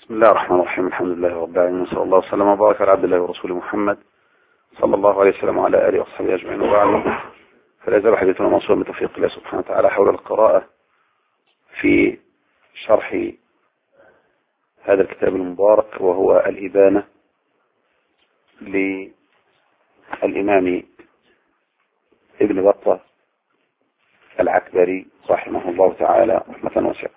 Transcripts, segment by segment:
بسم الله الرحمن الرحيم. الحمد لله رب العالمين، صلى الله وسلم وبارك على عبد الله ورسوله محمد صلى الله عليه وسلم وعلى آله وصحبه أجمعين، وبعد. فلا يزال حديثنا موصولا من توفيق الله سبحانه وتعالى حول القراءة في شرح هذا الكتاب المبارك، وهو الإبانة للإمام ابن بطة العكبري رحمه الله تعالى رحمة واسعة.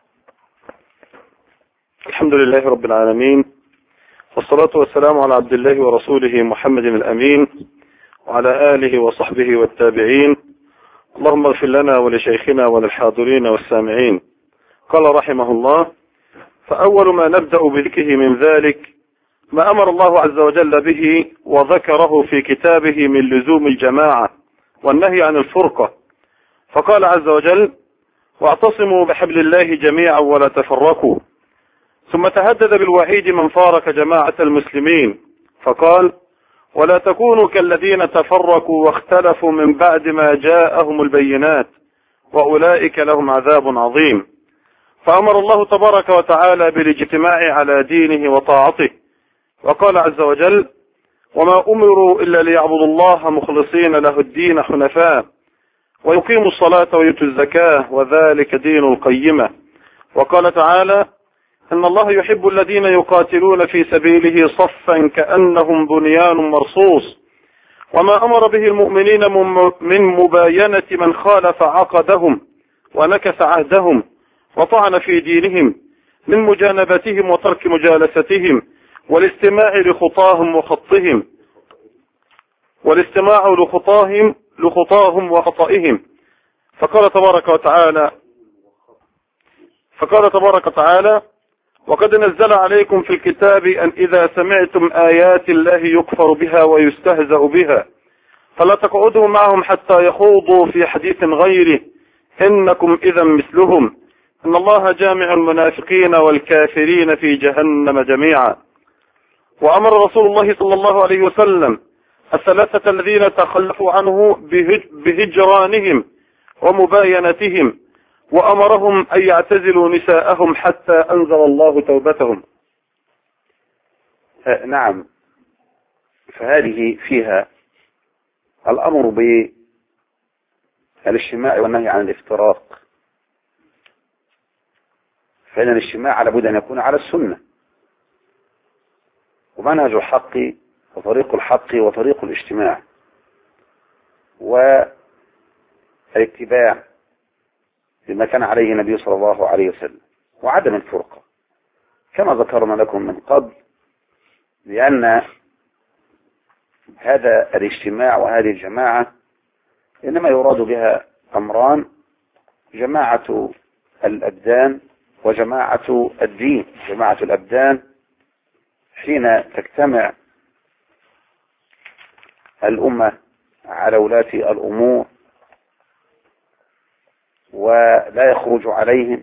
الحمد لله رب العالمين، والصلاة والسلام على عبد الله ورسوله محمد الأمين وعلى آله وصحبه والتابعين. اللهم اغفر لنا ولشيخنا وللحاضرين والسامعين. قال رحمه الله: فأول ما نبدأ بذكره من ذلك ما أمر الله عز وجل به وذكره في كتابه من لزوم الجماعة والنهي عن الفرقة، فقال عز وجل: واعتصموا بحبل الله جميعا ولا تفرقوا. ثم تهدد بالوعيد من فارق جماعة المسلمين فقال: ولا تكونوا كالذين تفرقوا واختلفوا من بعد ما جاءهم البينات وأولئك لهم عذاب عظيم. فأمر الله تبارك وتعالى بالاجتماع على دينه وطاعته، وقال عز وجل: وما أمروا إلا ليعبدوا الله مخلصين له الدين حنفاء ويقيموا الصلاة ويؤتوا الزكاة وذلك دين القيمة. وقال تعالى: إن الله يحب الذين يقاتلون في سبيله صفا كأنهم بنيان مرصوص. وما أمر به المؤمنين من مباينة من خالف عقدهم ونكث عهدهم وطعن في دينهم من مجانبتهم وترك مجالستهم والاستماع لخطاهم وخطئهم. فقال تبارك وتعالى: وقد نزل عليكم في الكتاب أن إذا سمعتم آيات الله يكفر بها ويستهزأ بها فلا تقعدوا معهم حتى يخوضوا في حديث غيره إنكم إذا مثلهم إن الله جامع المنافقين والكافرين في جهنم جميعا. وأمر رسول الله صلى الله عليه وسلم الثلاثة الذين تخلفوا عنه بهجرانهم ومباينتهم، وأمرهم أن يعتزلوا نساءهم حتى أنزل الله توبتهم. نعم، فهذه فيها الأمر بالاجتماع والنهي عن الافتراق، فإن الاجتماع لابد أن يكون على السنة، ومنهج الحق وطريق الحق وطريق الاجتماع والاتباع بما كان عليه النبي صلى الله عليه وسلم، وعدم الفرقة كما ذكرنا لكم من قبل، لأن هذا الاجتماع وهذه الجماعة إنما يراد بها أمران: جماعة الأبدان وجماعة الدين. جماعة الأبدان حين تجتمع الأمة على ولاة الأمور ولا يخرج عليهم،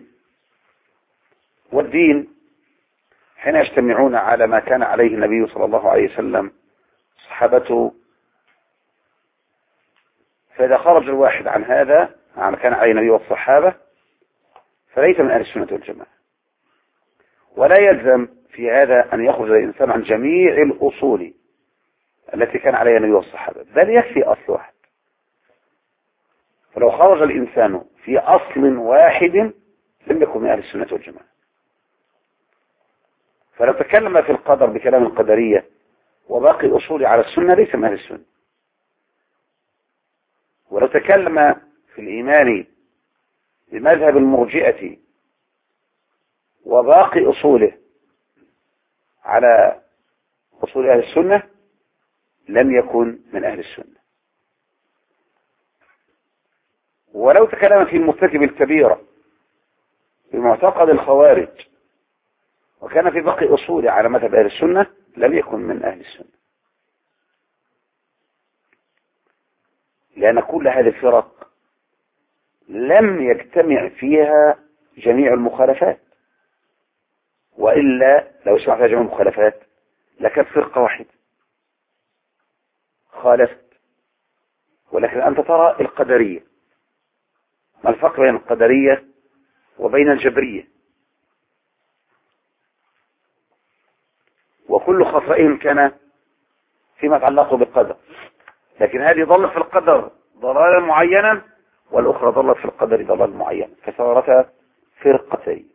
والدين حين يجتمعون على ما كان عليه النبي صلى الله عليه وسلم صحابته. فإذا خرج الواحد عن هذا، عن ما كان عليه النبي والصحابة، فليس من أهل السنة والجماعة. ولا يلزم في هذا أن يخرج الإنسان عن جميع الأصول التي كان عليها النبي والصحابة، بل يكفي أصل واحد. فلو خرج الإنسان في أصل واحد لم يكن من أهل السنة والجماعة. فلو تكلم في القدر بكلام القدرية وباقي الأصول على السنة ليس من أهل السنة. ولو تكلم في الإيمان بمذهب المرجئة وباقي أصوله على أصول أهل السنة لم يكن من أهل السنة. ولو تكلم في المرتكب الكبيرة بمعتقد الخوارج وكان في باقي أصوله على مذهب أهل السنة لم يكن من أهل السنة، لأن كل هذه الفرق لم يجتمع فيها جميع المخالفات، وإلا لو اجتمع فيها جميع المخالفات لكانت فرقة واحدة خالفت. ولكن أنت ترى القدرية، ما الفرق بين القدرية وبين الجبرية؟ وكل خطئهم كان فيما يتعلق بالقدر، لكن هذه ضلت في القدر ضلالا معينا والأخرى ضلت في القدر ضلال معين، فصارتا فرقتين.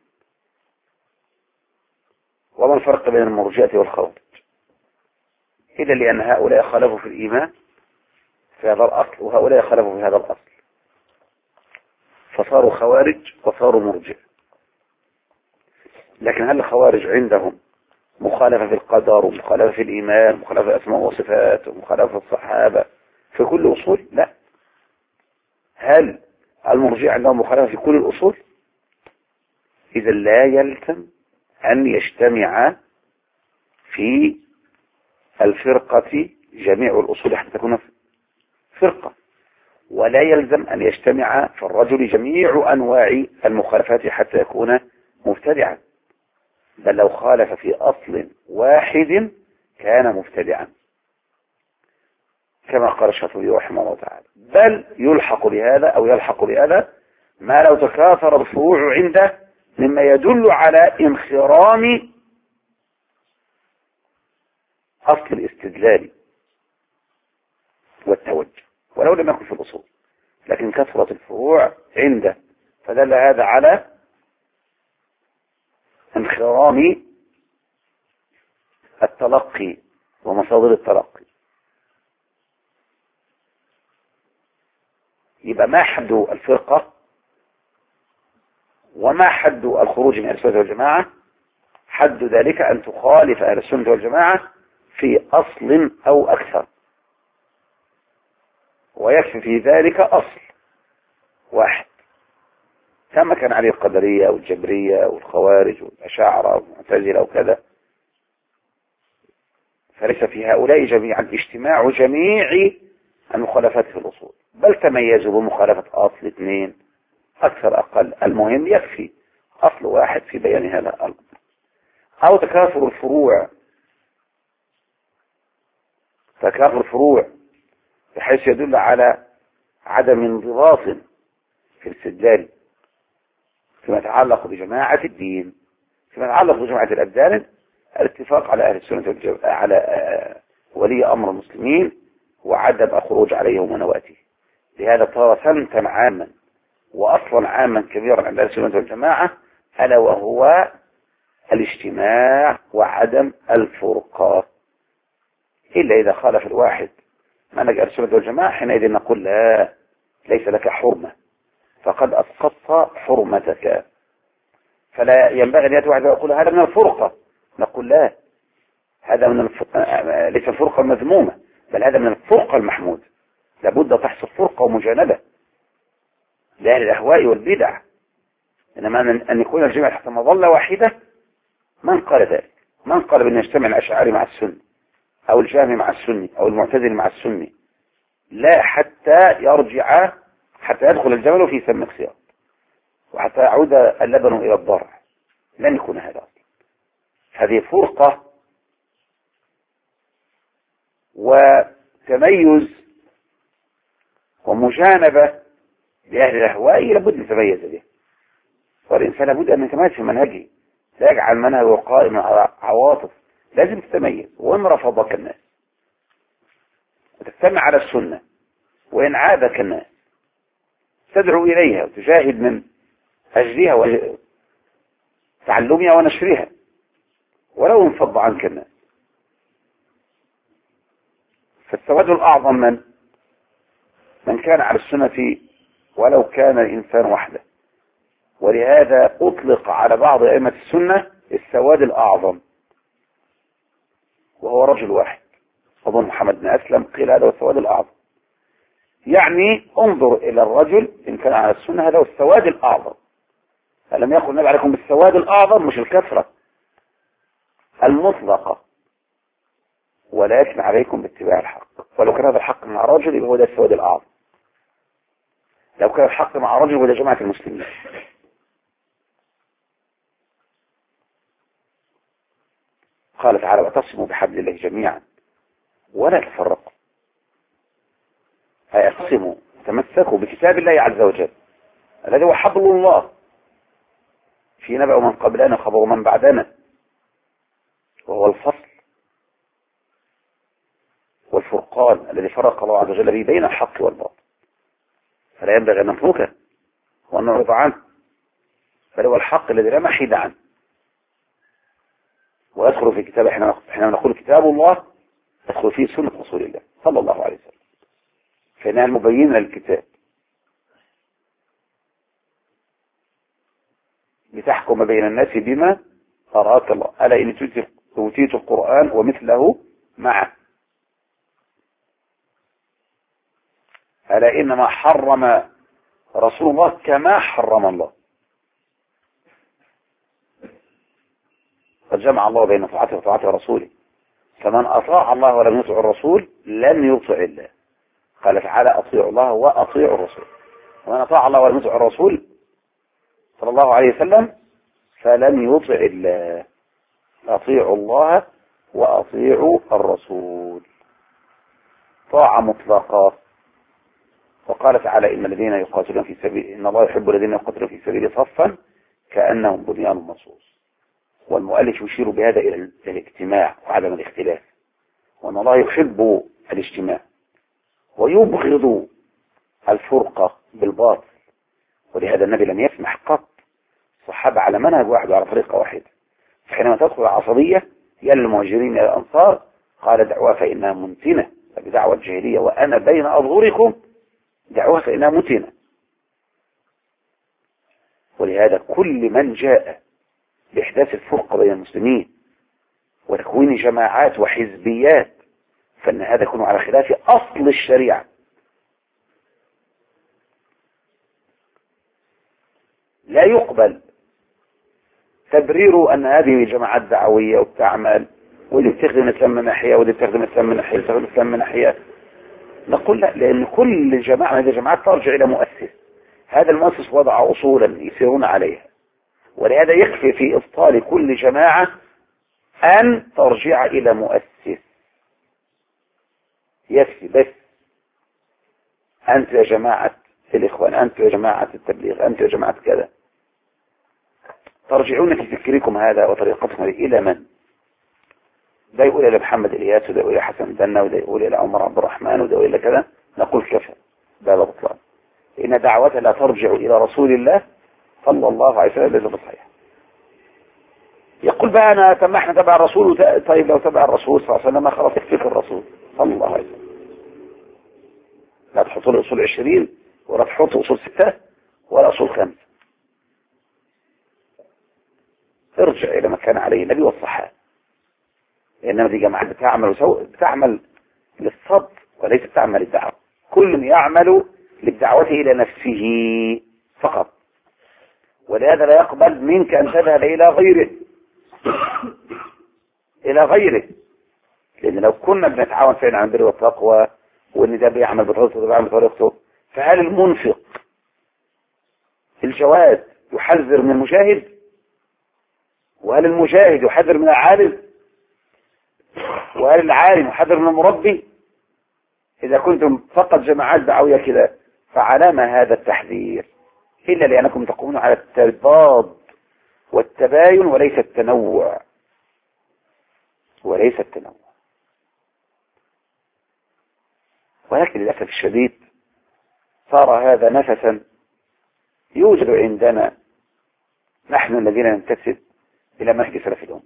وما الفرق بين المرجئة والخوارج؟ إذا لأن هؤلاء خالفوا في الإيمان في هذا الأصل وهؤلاء خالفوا في هذا الأصل، فصاروا خوارج وصاروا مرجئة. لكن هل الخوارج عندهم مخالفة في القدر ومخالفة في الإيمان ومخالفة في الأسماء والصفات ومخالفة في الصحابة في كل أصول؟ لا. هل المرجئة عندهم مخالفة في كل الأصول؟ إذا لا يلزم أن يجتمع في الفرقة جميع الأصول حتى تكون فرقة، ولا يلزم أن يجتمع في الرجل جميع أنواع المخالفات حتى يكون مبتدعا، بل لو خالف في أصل واحد كان مبتدعا كما قال الشاطبي رحمه الله تعالى. بل يلحق بهذا أو يلحق بهذا ما لو تكاثر الفروع عنده مما يدل على انخرام أصل الاستدلال والتوجه ولو لم يكن في الأصول، لكن كثرة الفروع عنده فدل هذا على انخرام التلقي ومصادر التلقي. يبقى ما حد الفرقة وما حد الخروج من أهل السنة والجماعة؟ حد ذلك أن تخالف أهل السنة والجماعة في أصل أو أكثر، ويكفي في ذلك أصل واحد كما كان عليه القدرية والجبرية والخوارج والأشاعرة والمعتزلة وكذا. فليس في هؤلاء جميعا اجتماع جميع المخالفات في الأصول، بل تميزوا بمخالفة أصل اثنين أكثر أقل، المهم يكفي أصل واحد في بيان هذا الأمر. أو تكاثر الفروع بحيث يدل على عدم انضباط في الاستدلال فيما يتعلق بجماعة الدين، فيما يتعلق بجماعة الأبدان الاتفاق على أهل السنة على ولي أمر المسلمين وعدم الخروج عليهم ونواته. لهذا صار سمتا عاما وأصلا عاما كبيرا عند أهل السنة والجماعة، ألا وهو الاجتماع وعدم الفرقة، إلا إذا خالف الواحد منهج أهل السنة والجماعة حينئذ نقول لا، ليس لك حرمة، فقد أسقطت حرمتك. فلا ينبغي أن يأتي واحد ويقول هذا من الفرقة، نقول لا، هذا من ليس الفرقة المذمومة، بل هذا من الفرقة المحمود. لابد تحصل فرقة ومجانبة لأهل الأهواء والبدع، إنما أن يكون الجميع تحت مظلة واحدة من قال ذلك؟ من قال بأن يجتمع الأشعري مع السني أو الجهمي مع السني أو المعتزلي مع السني؟ لا، حتى يدخل الجمل في سم الخياط وحتى يعود اللبن إلى الضرع، لن يكون هذا. هذه فرقة وتميز ومجانبة لأهل الأهواء لابد أن يتميز به، والإنسان لابد أن يتميز في منهجه، لا يجعل منهجه قائما على عواطف، لازم تتميز. وإن رفضك الناس وتجتمع على السنة، وإن عادك الناس تدعو إليها وتجاهد من أجلها وتعلمها ونشرها ولو انفض عنك الناس. فالسواد الأعظم من كان على السنة ولو كان الإنسان وحده، ولهذا أطلق على بعض أئمة السنة السواد الأعظم وهو رجل واحد، أظن محمد بن أسلم قيل هذا هو السواد الأعظم، يعني انظر إلى الرجل إن كان على السنة هذا هو السواد الأعظم. فلم يقل النبي عليكم بالسواد الأعظم، مش الكثرة المطلقة، ولكن عليكم باتباع الحق. ولو كان هذا الحق مع رجل يبقى هو ده السواد الأعظم، لو كان الحق مع رجل ولا جماعة المسلمين. قال تعالى واعتصموا بحبل الله جميعا ولا تفرقوا، اعتصموا تمسكوا بكتاب الله عز وجل الذي هو حبل الله، في نبأ من قبلنا خبر من بعدنا، وهو الفصل والفرقان الذي فرق الله عز وجل به بين الحق والباطل، فلا ينبغي أن نتركه وأن نعرض عنه، بل هو الحق الذي لا محيد عنه. ويدخل في كتاب، احنا نقول كتاب الله يدخل فيه سنة رسول الله صلى الله عليه وسلم، فإنها المبينة للكتاب، لتحكم بين الناس بما أراك الله. ألا إن أوتيت القرآن ومثله معه، ألا إنما حرم رسول الله كما حرم الله. قد جمع الله بين طاعته وطاعة رسوله، فمن أطاع الله ولم يطع الرسول لم يطع الله. قال تعالى أطيعوا الله وأطيعوا الرسول، ومن أطاع الله ولم يطع الرسول صلى الله عليه وسلم فلم يطع الله. أطيعوا الله وأطيعوا الرسول، طاعة مطلقة. وقال تعالى إن الذين يقاتلون في سبيل، إن الله يحب الذين يقاتلون في سبيله صفا كأنهم بنيان مرصوص. والمؤلف يشير بهذا إلى الاجتماع وعدم الاختلاف، وأن الله يحب الاجتماع ويبغض الفرقة بالباطل. ولهذا النبي لم يسمح قط الصحابة على منهج واحد وعلى طريقة واحدة. فحينما تدخل العصبية يا المهاجرين يا الأنصار قال دعوها فإنها منتنة، فبدعوة الجاهلية وأنا بين أظهركم دعوها فإنها منتنة. ولهذا كل من جاء بإحداث الفرقة بين المسلمين وتكوين جماعات وحزبيات فإن هذا يكون على خلاف أصل الشريعة. لا يقبل تبرير أن هذه جماعات دعوية وبتعمل ودي بتخدم الإسلام من ناحية ودي بتخدم الإسلام من ناحية بتخدم الإسلام من ناحية. نقول لا، لأن كل جماعة من هذه الجماعات ترجع إلى مؤسس، هذا المؤسس وضع أصولا يسيرون عليها، ولهذا يكفي في إبطال كل جماعة أن ترجع إلى مؤسس. يكفي بس أنت يا جماعة الإخوان، أنت يا جماعة التبليغ، أنت يا جماعة كذا، ترجعون في فكركم هذا وطريقتكم إلى من؟ ده يقول إلى محمد إلياس، وده يقول إلى حسن دنا، وده يقول إلى عمر عبد الرحمن، وده يقول إلى كذا. نقول كفى، ده بطلان. إن دعوة لا ترجع إلى رسول الله صلى الله عليه وسلم ليس بصحيح. يقول بقى أنا احنا تبع الرسول. طيب لو تبع الرسول صلى الله عليه وسلم خلاص يكفيك الرسول صلى الله عليه وسلم. لا تحط له أصول 20 ولا تحط أصول 6 ولا أصول 5. ارجع إلى ما كان عليه النبي والصحابة. إنما دي جماعات بتعمل للصد وليس تعمل للدعوة. كل يعمل للدعوة إلى نفسه فقط، ولهذا لا يقبل منك أن تذهب إلى غيره لأن لو كنا بنتعاون فعلا عن البر والتقوى وإن ده بيعمل بطريقته وده بيعمل بطريقته، فهل المنفق الجواد يحذر من المجاهد؟ وهل المجاهد يحذر من العالم؟ وهل العالم يحذر من المربي؟ إذا كنتم فقط جماعات دعوية كده فعلامة هذا التحذير؟ إلا لأنكم تقومون على التضاد والتباين وليس التنوع. ولكن للأسف الشديد صار هذا نفسا يوجد عندنا نحن الذين ننتسب إلى منهج سلف الأمة.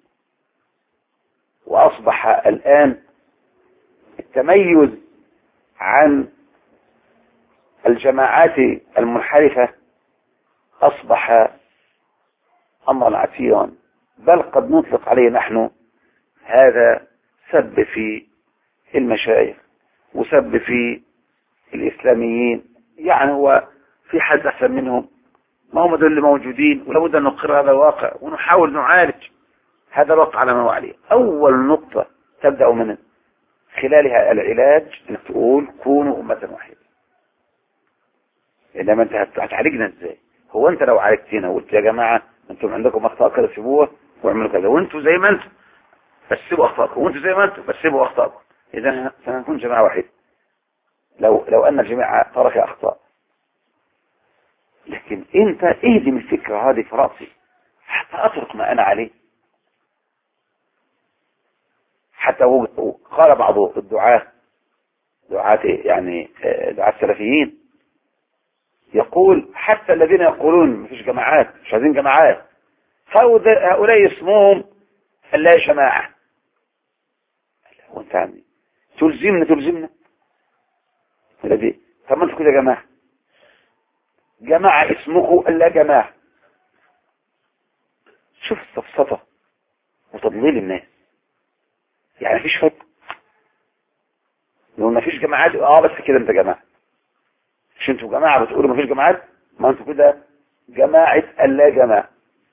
وأصبح الآن التميز عن الجماعات المنحرفة أصبح أمرا عسيرا، بل قد نطلق عليه نحن هذا سب في المشايخ وسب في الإسلاميين. يعني هو في حد أحسن منهم؟ ما هم دول اللي موجودين، ولابد أن نقر هذا الواقع ونحاول نعالج هذا الواقع على ما هو عليه. أول نقطة تبدأ من خلالها العلاج أنك تقول كونوا أمة واحدة. إنما أنت هتعالجنا إزاي؟ هو أنت لو عالجتنا وقلت يا جماعة أنتم عندكم أخطاء كذا سيبوها واعملوا كذا، وأنتوا زي ما أنتم بس سيبوا أخطاءكم، وأنتوا زي ما أنتم بس سيبوا أخطاءكم، إذا سنكون جماعة واحدة. لو أن الجميع ترك أخطاء. لكن أنت اهدم الفكرة هذه في رأسي حتى أترك ما أنا عليه. حتى قال بعض الدعاة دعاة يعني دعاة سلفيين، يقول حتى الذين يقولون مفيش جماعات، مش عايزين جماعات، هؤلاء اسمهم اللا جماعة. وانت عندي تلزمنا الذي، طب ما انتوا كده جماعة اسمكم اللا جماعة. شوف السفسطة وتضليل الناس، يعني مفيش فرق، لو مفيش جماعات بس كده انت جماعة، مش انتوا جماعة بتقولوا مفيش جماعات، ما انتوا كده جماعة اللا جماعة.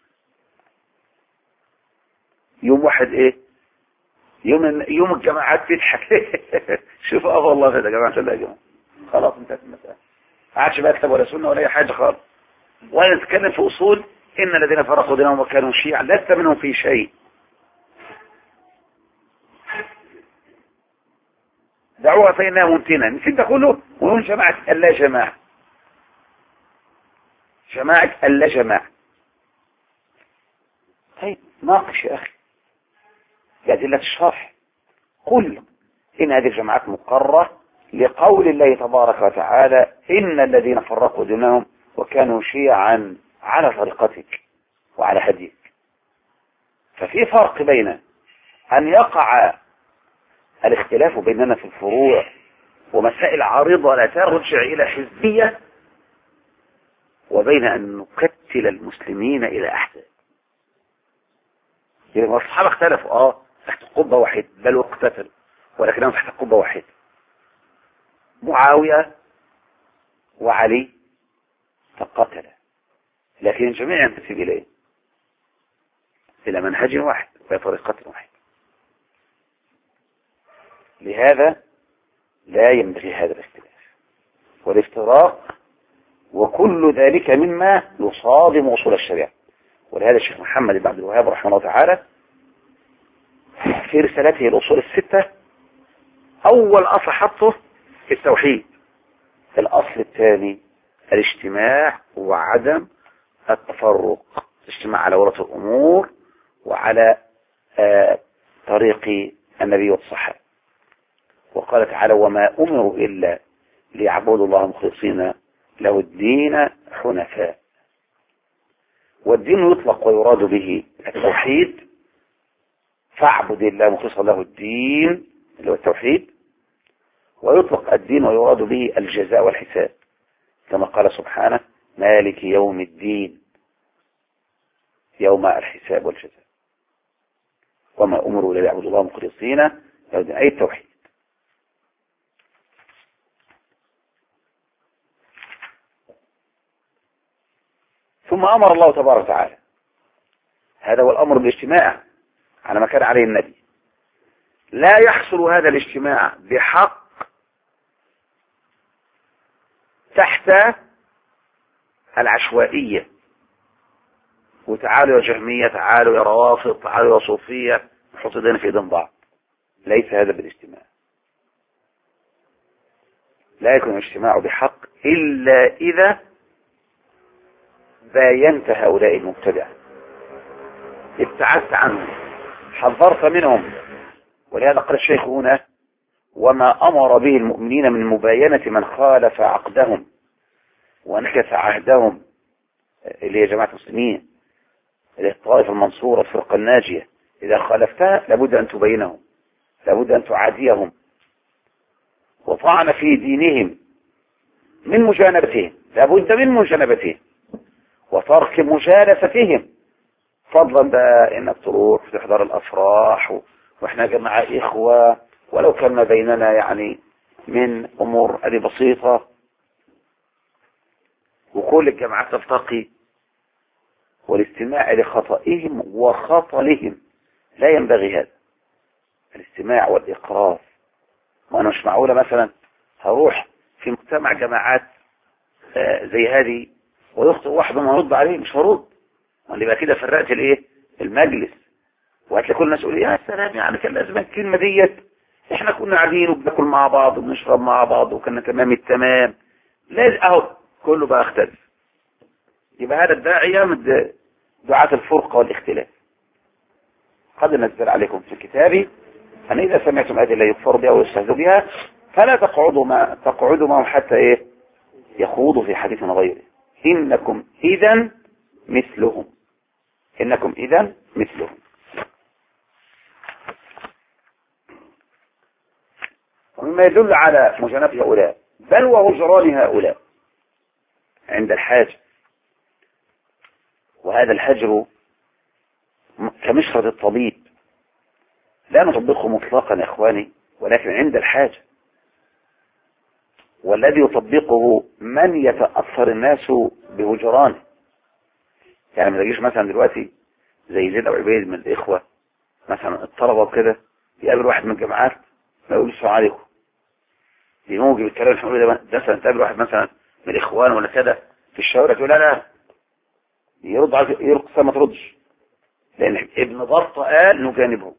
يوم واحد ايه، يوم الجماعات تضحك شوف والله كده جماعة اللا جماعة، خلاص انتهت المسألة، ما عادش بقى كتاب ولا سنة ولا اي حاجة خالص، ولا نتكلم في اصول ان الذين فرقوا دينهم وكانوا شيعا لست منهم في شيء. دعوها فإنها ممتنة، نسيت كله ونقول جماعة اللا جماعة، جماعة اللا جماعة. طيب ناقش يا أخي بأدلة الشرح، قل إن هذه الجماعات مقرة لقول الله تبارك وتعالى إن الذين فرقوا دينهم وكانوا شيعا على طريقتك وعلى هديك. ففي فرق بين أن يقع الاختلاف بيننا في الفروع ومسائل عارضة لا ترجع إلى حزبية، وبين أن نقتل المسلمين إلى أحزاب. يعني الصحابة اختلفوا تحت قبة واحدة، بل واقتتلوا، ولكنهم تحت قبة واحدة، معاوية وعلي فقتل، لكن الجميع ينتسب إليه، إلى منهج واحد وطريقة واحدة. لهذا لا ينبغي هذا الاختلاف والافتراق، وكل ذلك مما يصادم أصول الشريعة. ولهذا الشيخ محمد بن عبد الوهاب رحمه الله تعالى في رسالته الأصول الستة أول أصل حطه في التوحيد، الأصل الثاني الاجتماع وعدم التفرق، الاجتماع على ولاة الأمور وعلى طريق النبي والصحابة. وقال تعالى وما أمروا إلا ليعبدوا الله مخلصين له الدين حنفاء. والدين يطلق ويراد به التوحيد، فاعبد الله مخلصا له الدين اللي هو التوحيد، ويطلق الدين ويراد به الجزاء والحساب، كما قال سبحانه مالك يوم الدين، يوم الحساب والجزاء. وما أمروا إلا ليعبدوا الله مخلصين له الدين، أي التوحيد. ثم أمر الله تبارك وتعالى، هذا هو الأمر بالاجتماع على ما كان عليه النبي. لا يحصل هذا الاجتماع بحق تحت العشوائية، وتعالوا يا جهمية، تعالوا يا روافض، تعالوا يا صوفية، نحط ايدينا في ايدين بعض. ليس هذا بالاجتماع، لا يكون الاجتماع بحق إلا إذا باينت هؤلاء المبتدع، ابتعدت عنهم، حذرت منهم. ولهذا قال الشيخ هنا وما أمر به المؤمنين من مباينة من خالف عقدهم ونكث عهدهم، اللي هي جماعة المسلمين، اللي هي الطائفة المنصورة الفرقة الناجية، إذا خالفتها لابد أن تبينهم، لابد أن تعاديهم، وطعن في دينهم من مجانبتهم، لابد من مجانبتهم وترك مجالستهم، فضلا بقى انك تروح تحضر الافراح واحنا جماعة اخوة، ولو كان ما بيننا يعني من امور هذه بسيطة، وكل الجماعات تلتقي، والاستماع لخطئهم وخطلهم لا ينبغي هذا الاستماع والإقرار. وأنا مش معقولة مثلا هروح في مجتمع جماعات زي هذه ويخطئ واحد وما يرد عليه، مش هرد، واللي بقى كده فرقت الايه المجلس، وهتلاقي كل الناس يقول يا سلام يعني كان لازم الكلمة ديت، احنا كنا قاعدين وبناكل مع بعض وبنشرب مع بعض وكنا تمام التمام، لازم اهو كله بقى اختلف. يبقى هذا الداعية من دعاة الفرقة والاختلاف. قد نزل عليكم في كتابي أن إذا سمعتم آيات الله يكفر بها ويستهزئ بها فلا تقعدوا معهم حتى ايه يخوضوا في حديث غيره. إنكم إذا مثلهم. إنكم إذا مثلهم. ومما يدل على مجانبة هؤلاء بل وهجران هؤلاء عند الحاجة، وهذا الهجر كمشرة الطبيب لا نطبقه مطلقا يا إخواني، ولكن عند الحاجة، والذي يطبقه من يتأثر الناس بهجرانه. يعني ما تجيش مثلا دلوقتي زي زيد أو عبيد من الإخوة مثلا الطلبة وكده يقابل واحد من الجامعات ما يقول السلام عليكم، يموجب الكلام الحمد لله. ده مثلا تقابل واحد مثلا من الإخوان ولا كده في الشوارع تقول لا يرد على يرقص ما تردش، لأن ابن بطة قال نجانبه.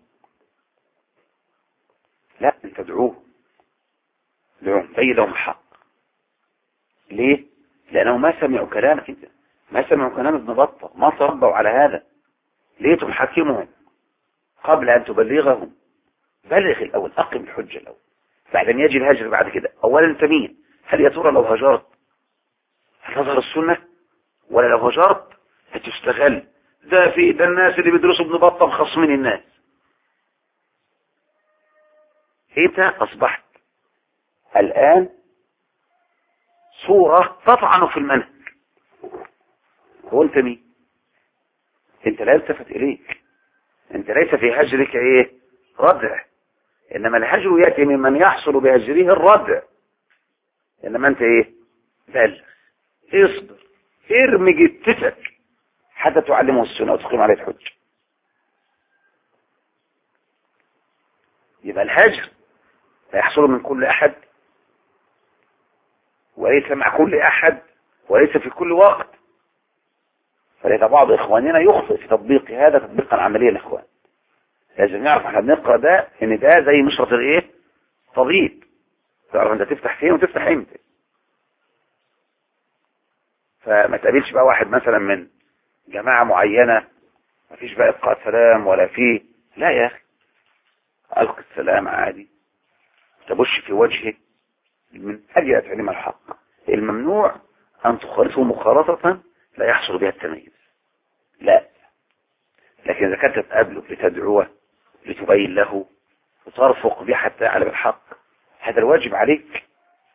لا، انت ادعوه بين لهم الحق. ليه؟ لأنه ما سمعوا كلامك انت، ما سمعوا كلام ابن بطة، ما تربوا على هذا. ليه تحاكمهم قبل أن تبلغهم؟ بلغ الأول، أقم الحجة الأول، بعدين يجي الهجر بعد كده. أولا أنت مين؟ هل يا ترى لو هجرت هتظهر السنة، ولا لو هجرت هتستغل؟ ده الناس اللي بيدرسوا ابن بطة مخصمين الناس. انت أصبحت الآن صورة تطعن في المنهج. هو انت مين؟ انت لا يلتفت إليك، انت ليس في هجرك ايه ردع، انما الهجر يأتي ممن يحصل بهجره الردع. انما انت ايه؟ بلغ، اصبر، ارمي جتتك حتى تعلمه السنة وتقيم عليه الحجة. يبقى الهجر لا يحصل من كل احد، وليس مع كل احد، وليس في كل وقت. فليس بعض اخواننا يخطئ في تطبيق هذا تطبيقا عمليا. الاخوان لازم نعرف احنا بنقرا ده ان ده زي مشرط الايه طبيب، تعرف انت تفتح فين وتفتح امتى. فما تقابلش بقى واحد مثلا من جماعة معينة ما فيش بقى ابقاء سلام ولا فيه، لا يا اخي القي السلام عادي، تبش في وجهه من اجل تعليم الحق. الممنوع ان تخالطه مخالطة لا يحصل بها التمييز، لا. لكن اذا كنت تقابله لتدعوه لتبين له وترفق به حتى يعلم الحق، هذا الواجب عليك.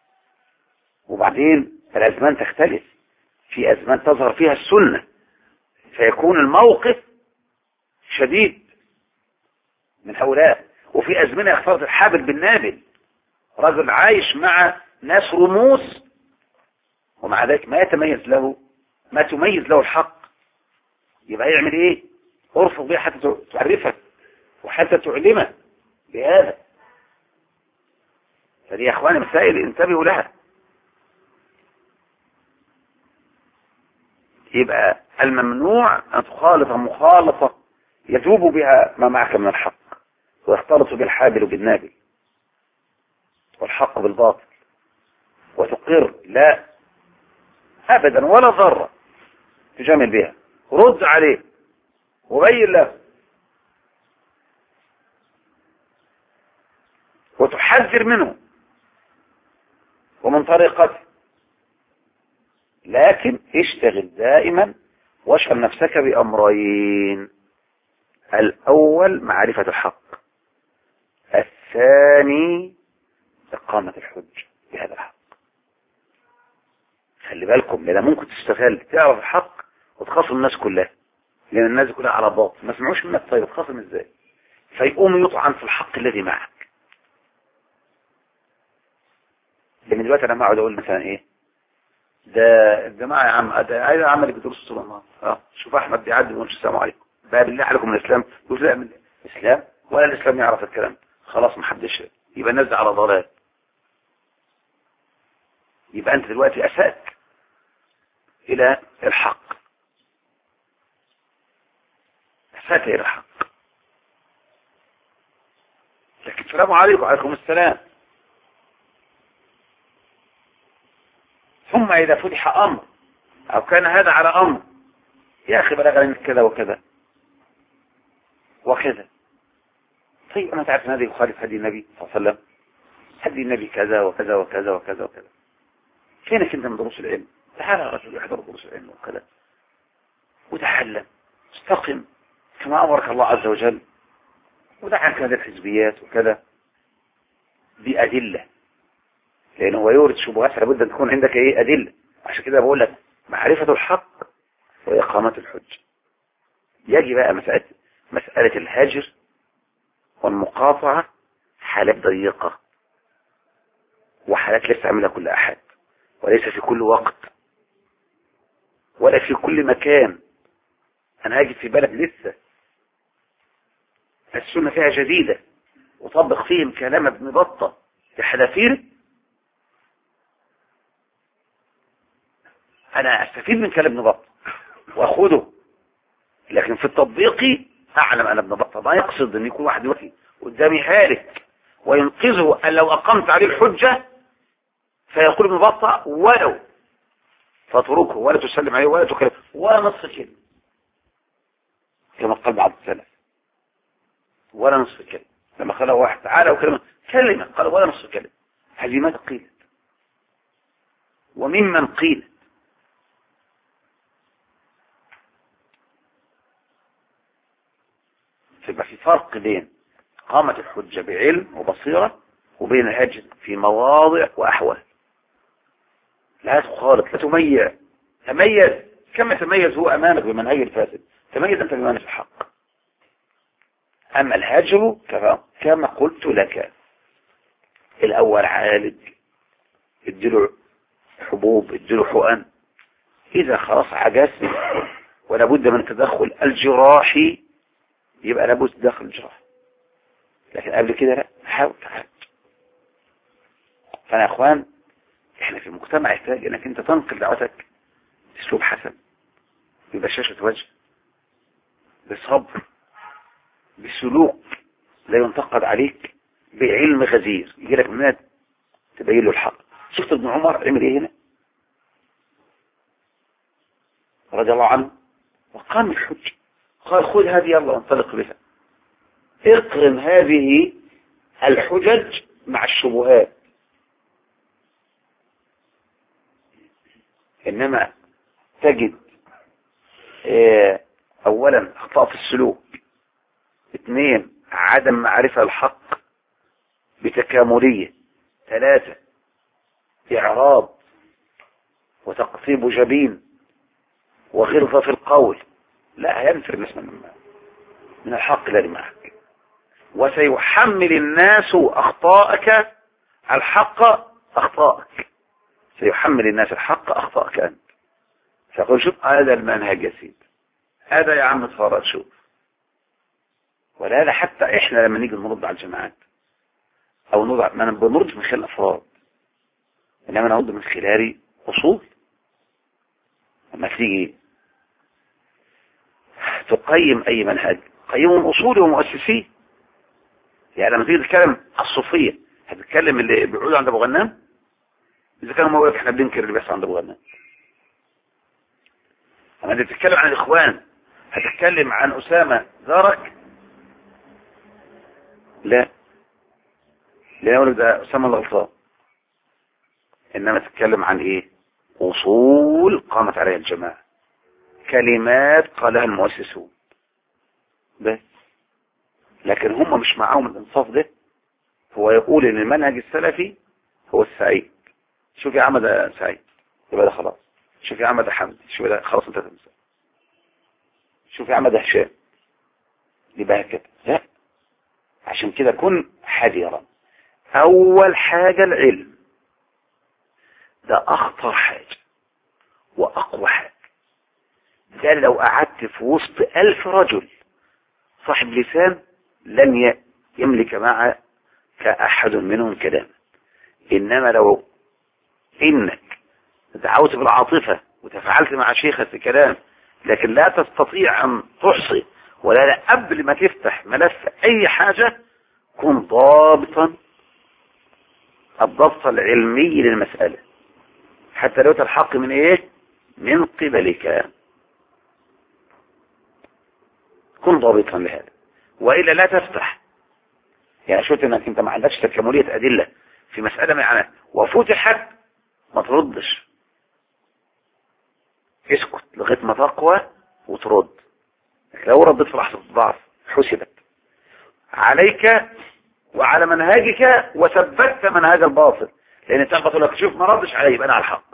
وبعدين الازمان تختلف، في ازمان تظهر فيها السنة فيكون الموقف شديد من هؤلاء، وفي ازمنة يختلط الحابل بالنابل. رجل عايش مع ناس رموز ومع ذلك ما يتميز له، ما تميز له الحق، يبقى يعمل ايه؟ ارفق به حتى تعرفه وحتى تعلمه بهذا. فدي يا اخواني مسائل انتبهوا لها. يبقى الممنوع ان تخالط مخالطة يذوب بها ما معك من الحق ويختلط بالحابل بالنابل والحق بالباطل وتقر، لا ابدا ولا ذرة تجامل بها. رد عليه وبين له وتحذر منه ومن طريقته، لكن اشتغل دائما واشغل نفسك بأمرين: الأول معرفة الحق، الثاني إقامة الحج بهذا الحق. خلي بالكم، لأن ممكن تستغل تعرف الحق وتخاصم الناس كلها، لأن الناس كلها على باطل ما سمعوش منك. طيب تخاصم ازاي؟ فيقوم يطعن في الحق الذي معك. لأن دلوقتي أنا ما أقعد أقول مثلا إيه ده الجماعة يا عم، ده عايز عمل بدروس طول النهار. شوف أحمد بيعدي ويقول السلام عليكم، بقى بالله عليكم الإسلام. يقول لا من الإسلام ولا الإسلام يعرف الكلام، خلاص ما حدش، يبقى الناس على ضلال. يبقى أنت دلوقتي أسأت إلى الحق، أسأت إلى الحق. لكن السلام عليكم وعليكم السلام، ثم إذا فتح أمر أو كان هذا على أمر، يا أخي بلغني كذا وكذا وكذا. طيب أنا تعرف أن هذا يخالف هدي النبي صلى الله عليه وسلم، هدي النبي كذا وكذا وكذا وكذا وكذا. فينك انت من دروس العلم؟ تعال يا رجل احضر دروس العلم وكذا وتعلم، استقم كما امرك الله عز وجل، ودع عنك هذه الحزبيات وكذا بأدلة، لأنه هو يورد شبهات لابد أن تكون عندك إيه؟ أدلة. عشان كده بقول لك معرفة الحق وإقامة الحج. يجي بقى مسألة الهجر والمقاطعة حالات ضيقة وحالات لا يستعملها كل أحد، وليس في كل وقت ولا في كل مكان. أنا هاجي في بلد لسه السنة فيها جديدة وطبق فيهم كلام ابن بطة في حذافير، أنا أستفيد من كلام ابن بطة وأخذه، لكن في التطبيق أعلم أن ابن بطة ما يقصد أن يكون واحد وكي قدامي هالك وينقذه أن لو أقمت عليه الحجة فيقول ابن بطة ولو فتركه ولا تسلم عليه ولا تكلم ولا نصف كلمة، كما قال بعض السلف ولا نصف كلمة. لما قال واحد تعالى كلمة قال ولا نصف كلمة. هذه ماذا قيلت وممن قيلت؟ يبقى في فرق بين إقامة الحجة بعلم وبصيرة وبين الهجر في مواضع وأحوال. لا تخالط، لا تميز، تميز كما تميز هو أمامك بمنهج الفاسد، تميز أنت بمنهج الحق. أما الهجر كما قلت لك، الأول عالج، اديله حبوب، اديله حقن، إذا خلاص عجزت ولا بد من تدخل الجراحي يبقى لابد تدخل الجراحي، لكن قبل كده لا، حاول تعالج. فأنا يا أخوان احنا في مجتمع يحتاج انك انت تنقل دعوتك باسلوب حسن، ببشاشة وجه، بصبر، بسلوك لا ينتقد عليك، بعلم غزير يجي لك من تبين له الحق. شفت ابن عمر عمل ايه هنا رضي الله عنه؟ وقام الحج، قال خذ هذه يلا وانطلق بها. اقرن هذه الحجج مع الشبهات. إنما تجد أولا أخطاء في السلوك، اثنين عدم معرفة الحق بتكاملية، ثلاثة إعراض وتقطيب جبين وغلظة في القول، لا هينفر الناس من الحق الذي معك، وسيحمل الناس أخطاءك الحق أخطاءك، سيحمل الناس الحق أخطاءك أنت. فيقول شوف هذا المنهج يا سيد، هذا يا عم اتفرج شوف. ولا حتى احنا لما نيجي نرد على الجماعات او نرد، ما بنرد من خلال افراد، انما نرد من خلال اصول. لما تيجي تقيم اي منهج قيمه من اصوله ومؤسسيه. يعني لما تيجي تتكلم على الصوفيه هتتكلم اللي بيقولوا عند ابو غنام، اذا كانوا ما يقول لك احنا بننكر اللي بيحصل عند ابو غنام. لما انت تتكلم عن الاخوان هتتكلم عن اسامه زارك؟ لا يقول ده اسامه الغلطان. انما تتكلم عن ايه؟ اصول قامت عليها الجماعه، كلمات قالها المؤسسون بس. لكن هم مش معاهم الانصاف ده. هو يقول ان المنهج السلفي هو السعيد، شوف يا عم ده سعيد يبقى ده خلاص، شوف يا عم ده حمد شوف ده خلاص انت تنسى، شوف يا عم ده هشام يبقى كده. لا، عشان كده كن حذرا. اول حاجة العلم، ده اخطر حاجة واقوى حاجة. ده لو قعدت في وسط 1000 رجل صاحب لسان لن يملك معك احد منهم كلاما. انما لو انك دعوت بالعاطفة وتفاعلت مع شيخك في كلام لكن لا تستطيع ان تحصي ولا قبل ما تفتح ملف اي حاجة، كن ضابطا الضبط العلمي للمسألة حتى لو تلحق من ايه؟ من قبلك. كن ضابطا لهذا وإلا لا تفتح. يعني شفت انك انت ما عندكش تكاملية ادلة في مسألة معينة وفتحت ما تردش، اسكت لغاية ما تقوى وترد. لو ردت في لحظة ضعف حسبت عليك وعلى منهجك وثبتت منهج الباطل، لان تغبط لك شوف ما ردش عليه يبقى انا على الحق.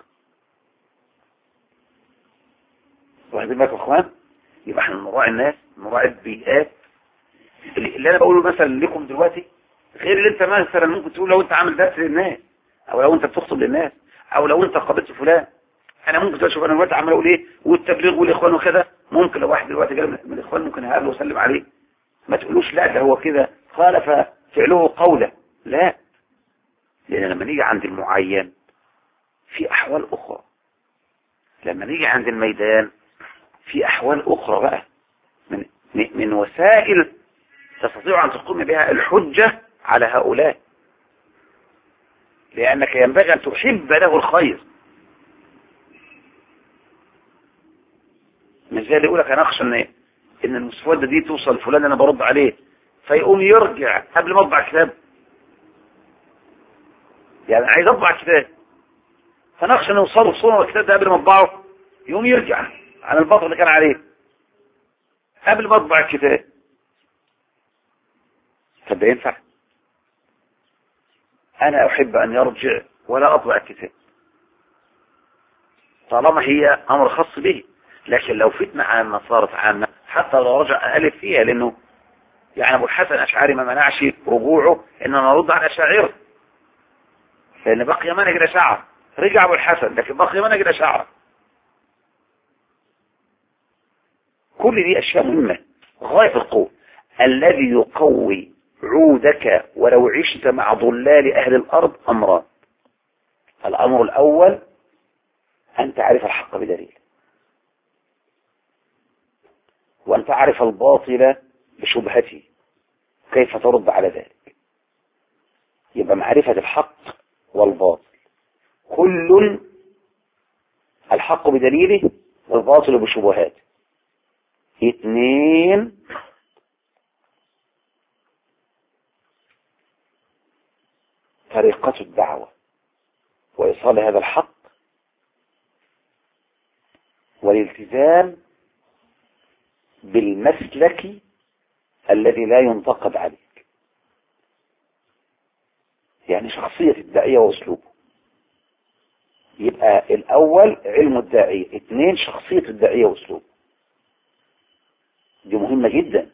واخدين بالكم يا اخوان؟ يبقى احنا نراعي الناس، نراعي البيئات. اللي انا بقوله مثلا لكم دلوقتي غير اللي انت مثلا ممكن تقول لو انت عامل درس للناس، او لو انت بتخطب للناس، او لو انت قابلت فلان. انا ممكن تشوف انا دلوقتي عمال اقول ايه والتبليغ والاخوان وكذا، ممكن لو واحد دلوقتي جاي من الاخوان ممكن هقابله واسلم عليه، ما تقولوش لا ده هو كده خالف فعله قوله، لا. لان لما نيجي عند المعين في احوال اخرى، لما نيجي عند الميدان في احوال اخرى بقى من وسائل تستطيع ان تقوم بها الحجة على هؤلاء، لانك ينبغي ان تحب له الخير. مش زي اللي يقولك انا اخشى ان المسودة دي توصل فلان انا برد عليه فيقوم يرجع قبل ما اطبع كتاب، يعني عايز اطبع كتاب فنخشى ان يوصله بصورة الكتاب ده قبل ما اطبعه يقوم يرجع عن البطل اللي كان عليه قبل ما اطبع الكتاب. طب ده ينفع؟ انا احب ان يرجع ولا اطبع الكتاب طالما هي امر خاص به. لكن لو فتنة عامة صارت عامة حتى لو رجع ألف فيها، لانه يعني ابو الحسن الاشعري ما منعش رجوعه اننا نرد على الاشاعره، لان بقي منهج الاشاعره، رجع ابو الحسن لكن بقي منهج الاشاعره. كل دي اشياء مهمه غايه القوه. الذي يقوي عودك ولو عشت مع ضلال اهل الارض امران: الامر الاول ان تعرف الحق بدليل، وان تعرف الباطل بشبهته كيف ترد على ذلك. يبقى معرفة الحق والباطل، كل الحق بدليله والباطل بشبهاته. 2 طريقة الدعوة وإيصال هذا الحق والالتزام بالمسلك الذي لا ينتقد عليك، يعني شخصية الداعية وأسلوبه. يبقى الأول علم الداعية، 2 شخصية الداعية وأسلوبه. دي مهمة جدا.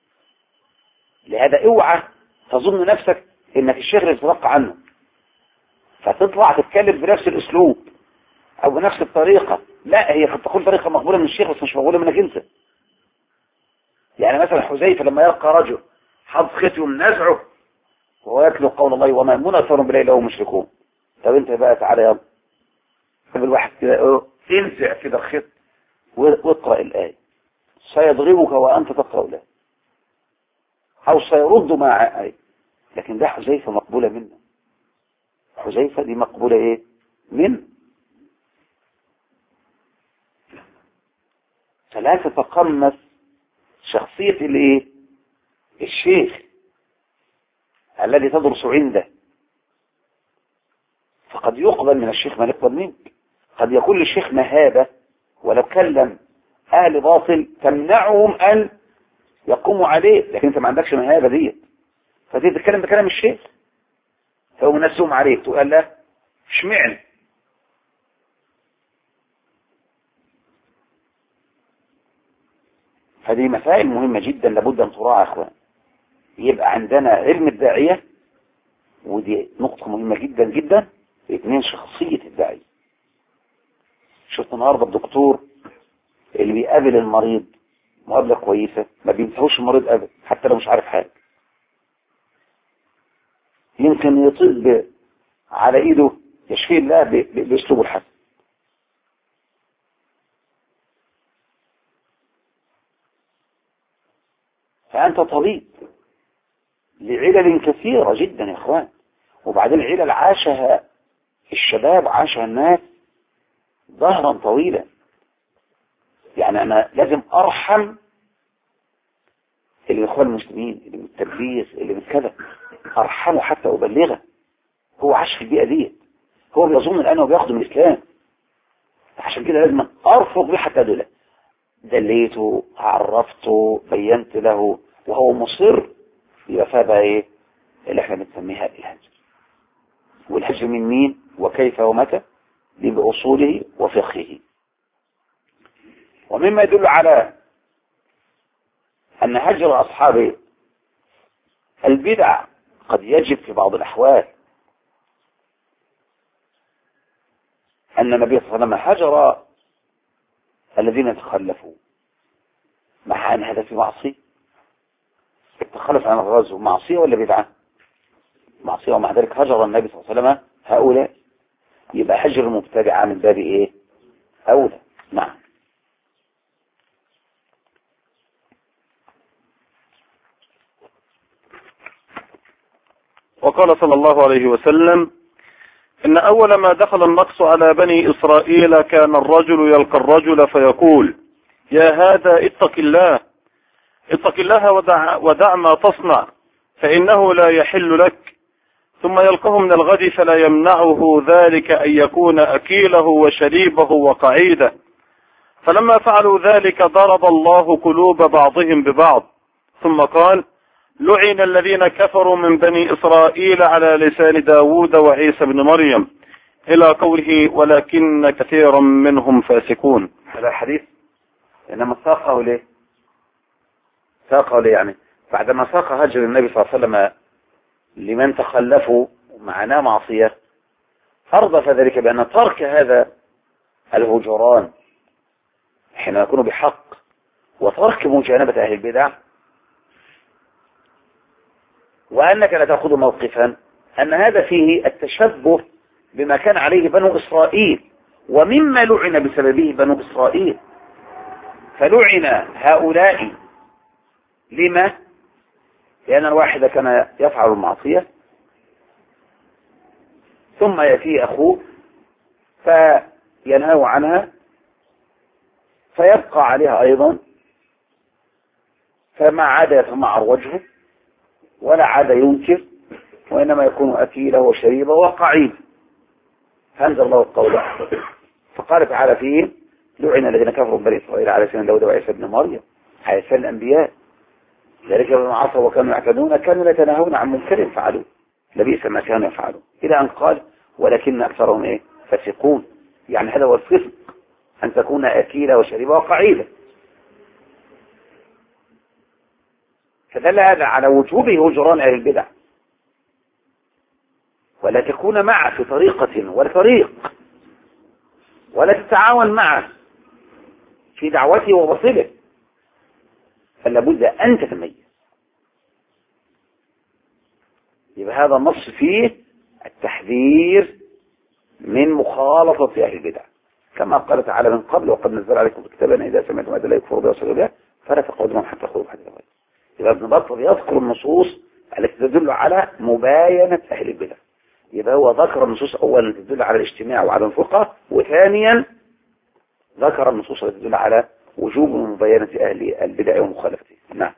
لهذا اوعى تظن نفسك انك الشيخ اللي تتلقى عنه فتطلع تتكلم بنفس الاسلوب او بنفس الطريقة. لا، هي قد تكون طريقة مقبولة من الشيخ بس مش مقبولة منك انت. يعني مثلا حذيفة لما يلقى رجل حظ ختم نزعه وهو يتلو قول الله وما يؤمنون اكثرهم بالله الا هم مشركون. طب انت بقى تعالى يلا طب الواحد كده انزع كده الخط واقرأ الآية سيضربك وأنت تقرأ الآية أو سيرد مع آية. لكن ده حذيفة مقبولة منه، حذيفة دي مقبولة ايه منه. فلا تتقمص شخصية الايه الشيخ الذي تدرس عنده، فقد يقبل من الشيخ ما يقبل منك. قد يكون للشيخ مهابة ولو كلم أهل باطل تمنعهم أن يقوموا عليه، لكن أنت ما عندكش مهابة دي فتيجي تتكلم بكلام الشيخ فهو منسهم عليك تقول لا اشمعنى. هذه مسائل مهمة جدا لابد أن تراعى يا أخوان. يبقى عندنا علم الداعية ودي نقطة مهمة جدا جدا. 2 شخصية الداعية. شفت النهارده الدكتور اللي بيقابل المريض مقابلة كويسة ما بينساهوش المريض أبدا حتى لو مش عارف حاجة، يمكن يطب على ايده يشفيه الله باسلوبه الحسن. فأنت طبيب لعلل كثيرة جدا يا اخوان، وبعدين علل عاشها الشباب عاشها الناس ظهرا طويلا. يعني انا لازم ارحم اللي من اخوان المسلمين اللي من التبليغ اللي من كذا، ارحمه حتى ابلغه هو عاش في البيئة دي، هو بيظن الآن هو بياخده من الإسلام، عشان كده لازم أرفض به حتى دولة. دليته، عرفته، بينت له، وهو مصر، يبقى فيها بقى ايه اللي احنا بنسميها الهجر. والهجر من مين وكيف ومتى؟ دي بأصوله وفقهه. ومما يدل على أن هجر أصحاب البدع قد يجب في بعض الأحوال، أن النبي صلى الله عليه وسلم هجر الذين تخلفوا، مع أن هذا في معصية. التخلف عن الغزو معصية ولا بدعة؟ معصية، ومع ذلك هجر النبي صلى الله عليه وسلم هؤلاء. يبقى هجر المبتدعة من باب ايه؟ أولى. نعم. وقال صلى الله عليه وسلم: إن أول ما دخل النقص على بني إسرائيل كان الرجل يلقى الرجل فيقول: يا هذا اتق الله، اتق الله ودع ما تصنع فإنه لا يحل لك. ثم يلقاه من الغد فلا يمنعه ذلك أن يكون أكيله وشريبه وقعيده. فلما فعلوا ذلك ضرب الله قلوب بعضهم ببعض. ثم قال: لعن الذين كفروا من بني إسرائيل على لسان داود وعيسى بن مريم، إلى قوله: ولكن كثيرا منهم فاسقون. هذا الحديث إنما ساقه ليه؟ ساقه ليه يعني؟ بعدما ساق هجر النبي صلى الله عليه وسلم لمن تخلفوا معناه معصية، أرضى ذلك بأن ترك هذا الهجران حين يكون بحق وترك مجانبة أهل البدع، وأنك لا تأخذ موقفا أن هذا فيه التشبه بما كان عليه بنو إسرائيل، ومما لعن بسببه بنو إسرائيل. فلعن هؤلاء لما؟ لأن الواحد كان يفعل المعصية ثم يأتي أخوه فينهى عنها فيبقى عليها أيضا، فما عاد يتمعر وجهه ولا عاد ينكر، وإنما يكون أكيله وشريبه وقعيد. فأنزل الله القول فقال تعالى فيه: لعن الذين كفروا بني إسرائيل على لسان داود وعيسى بن مريم، على لسان الأنبياء، ذلك بما عصوا وكانوا يعتدون كانوا يتناهون عن منكر فعلوا لبئس ما كانوا يفعلون، إلى أن قال: ولكن أكثرهم إيه؟ فاسقون. يعني هذا هو الفسق، أن تكون أكيلة وشريبة وقعيدة. فدل هذا على وجوب هجران أهل البدع، ولا تكون معه في طريقة ولا طريق، ولا تتعاون معه في دعوته ووصله، فلا بد أن تتميز. يبقى هذا النص فيه التحذير من مخالطة أهل البدع، كما قال تعالى من قبل: وقد نزل عليكم كتابا إذا سمعتم آيات لا يكفر بها وصلوا بها فلا تقعدوا معهم حتى يخرجوا حديث غيره. يبقى ابن بطل يذكر النصوص التي تدل على مباينة أهل البدع. يبقى هو ذكر النصوص أولا تدل على الاجتماع وعدم الفرقة، وثانيا ذكر النصوص التي تدل على وجوب مباينة أهل البدع ومخالفته. نعم.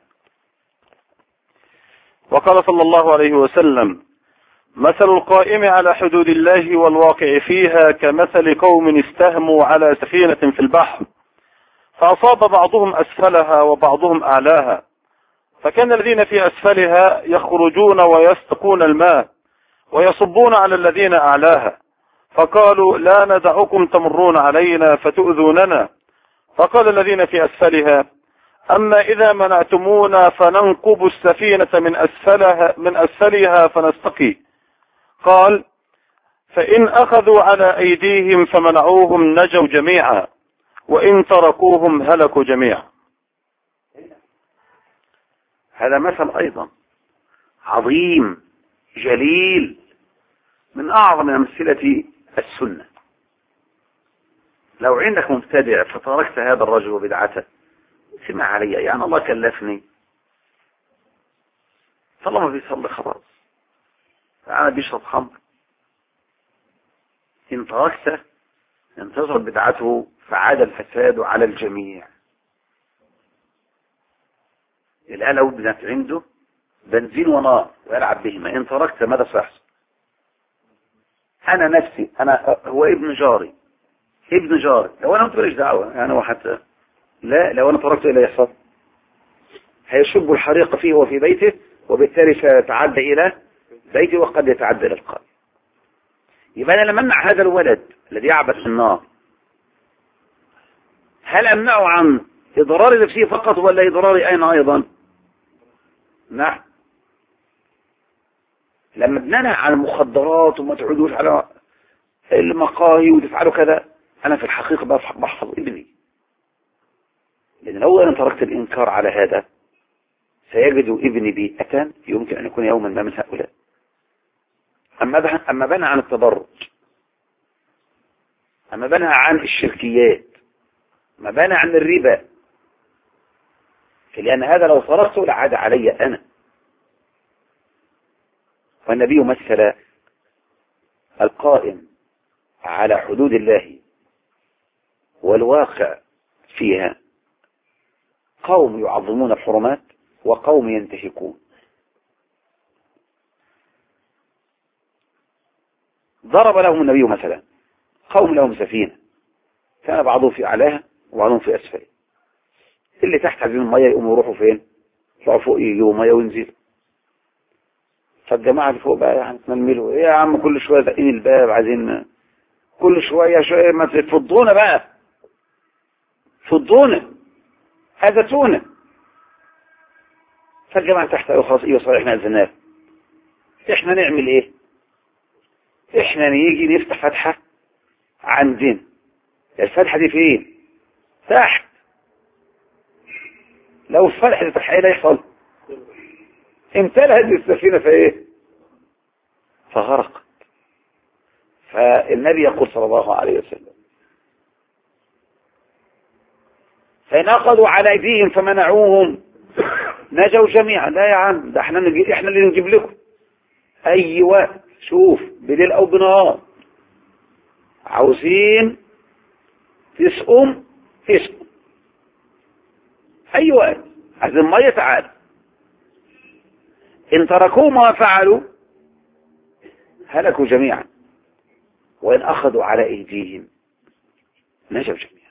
وقال صلى الله عليه وسلم: مثل القائم على حدود الله والواقع فيها كمثل قوم استهموا على سفينة في البحر، فأصاب بعضهم أسفلها وبعضهم أعلاها، فكان الذين في أسفلها يخرجون ويستقون الماء ويصبون على الذين أعلاها، فقالوا: لا ندعكم تمرون علينا فتؤذوننا. فقال الذين في أسفلها: أما إذا منعتمونا فننقب السفينة من أسفلها فنستقي. قال: فإن أخذوا على أيديهم فمنعوهم نجوا جميعا، وإن تركوهم هلكوا جميعا. هذا مثل أيضا عظيم جليل من أعظم أمثلة السنة. لو عندك مبتدع فتركت هذا الرجل وبدعته، سمع علي يعني الله كلفني، طالما بيصلي خلاص، أنا بيشرب خمر، إن تركته انتظر بدعته فعاد الفساد على الجميع. الآن لو ابنت عنده بنزين ونار ويلعب بهما، إن تركت ماذا سيحصل؟ انا نفسي انا هو ابن جاري لو انا قلت ماليش دعوه يعني هو حتى لا، لو انا تركته الى يحصل هيشب الحريق فيه وفي بيته، وبالتالي سيتعدى الى بيته وقد يتعدى الى القلب. يبقى انا لما امنع هذا الولد الذي يعبث في النار، هل امنعه عن اضرار نفسه فقط ولا اضراري انا ايضا؟ نعم. لما بننهى عن المخدرات وما تعودوش على المقاهي وتفعلوا كذا، انا في الحقيقه بحفظ ابني، لان لو انا تركت الانكار على هذا سيجد ابني بيئة يمكن ان يكون يوما ما من هؤلاء. اما بنهى عن التبرج، اما بنهى عن الشركيات، ما بنهى عن الربا، لان هذا لو تركته لعاد علي انا. والنبي مثل القائم على حدود الله والواقع فيها، قوم يعظمون الحرمات وقوم ينتهكون. ضرب لهم النبي مثلا قوم لهم سفينة كان بعضهم في أعلاها وبعضهم في أسفلها، اللي تحت عايزين المية يقوموا يروحوا فين؟ يطلعوا فوق يجيبوا مية وينزلوا. فالجماعة اللي فوق بقى يعني تنملوا ايه يا عم، كل شوية دقين الباب عايزين كل شوية ما تفضونا بقى، فضونا هزتونا. فالجماعة تحت قالوا خلاص ايوه صحيح احنا أذناه، احنا نعمل ايه؟ احنا نيجي نفتح فتحة عندنا. الفتحة دي فين؟ تحت. لو الفتحة دي فتحة ايه اللي يحصل؟ امتلأت السفينة فايه؟ فغرقت. فالنبي يقول صلى الله عليه وسلم فإن أخذوا على أيديهم فمنعوهم نجوا جميعا. لا يا عم، ده احنا اللي نجيب لكم أي وقت، شوف بليل أو بنهار عاوزين تسقم أي وقت، عايزين مية تعال. إن تركوا ما فعلوا هلكوا جميعا، وإن أخذوا على أيديهم نجوا جميعا.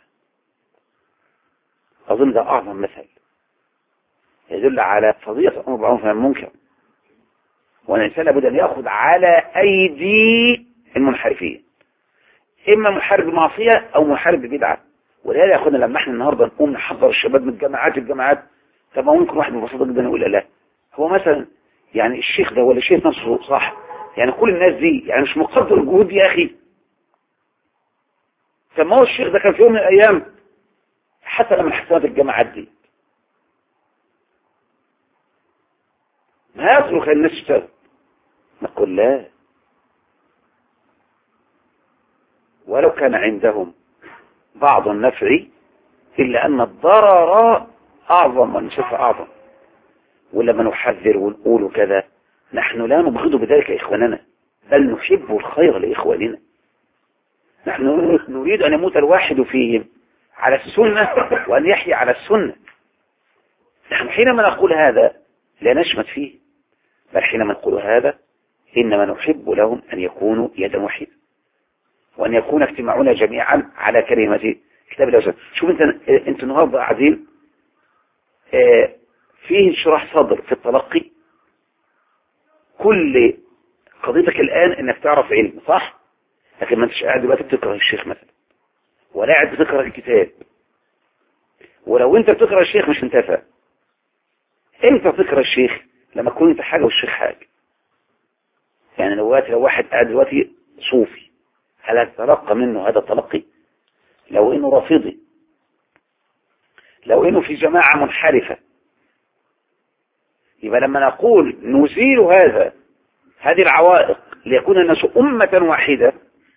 أظن ده أعظم مثل يدل على فضيلة الأمر بالمعروف والنهي عن المنكر، وأن الإنسان لابد أن يأخذ على أيدي المنحرفين، إما منحرف بمعصية أو منحرف ببدعة. ولهذا يا أخوانا لما احنا النهاردة نقوم نحضر الشباب من الجامعات، طب ما ممكن واحد ببساطة جدا يقول لا، هو مثلا يعني الشيخ ده ولا الشيخ نفسه صح، يعني كل الناس دي يعني مش مقدر الجهود دي يا أخي. طب ما هو الشيخ ده كان في يوم من الأيام حسن من حسنات الجامعات دي، ما يصرخ الناس تشتغل. نقول لا، ولو كان عندهم بعض النفع إلا أن الضرر أعظم والنشفة أعظم. ولما نحذر ونقول كذا نحن لا نبغض بذلك إخواننا، بل نحب الخير لإخواننا. نحن نريد أن يموت الواحد فيهم على السنة وأن يحيى على السنة. نحن حينما نقول هذا لا نشمت فيه، بل حينما نقول هذا إنما نحب لهم أن يكونوا يدا واحدة، وأن يكون اجتماعنا جميعا على كلمة كتاب الله وسنة. شوف انت النهارده قاعدين فيه انشراح صدر في التلقي. كل قضيتك الآن انك تعرف علم صح، لكن ما انتش قاعد دلوقتي بتكره الشيخ مثلا، ولا قاعد بتكره الكتاب. ولو انت بتكره الشيخ مش انتفع. امتى تكره الشيخ؟ لما تكون انت حاجة والشيخ حاجة. يعني لو واحد قاعد دلوقتي صوفي، هل هتتلقى منه هذا التلقي؟ لو انه رافضي، لو انه في جماعة منحرفة، يبقى لما نقول نزيل هذه العوائق ليكون الناس أمة واحدة،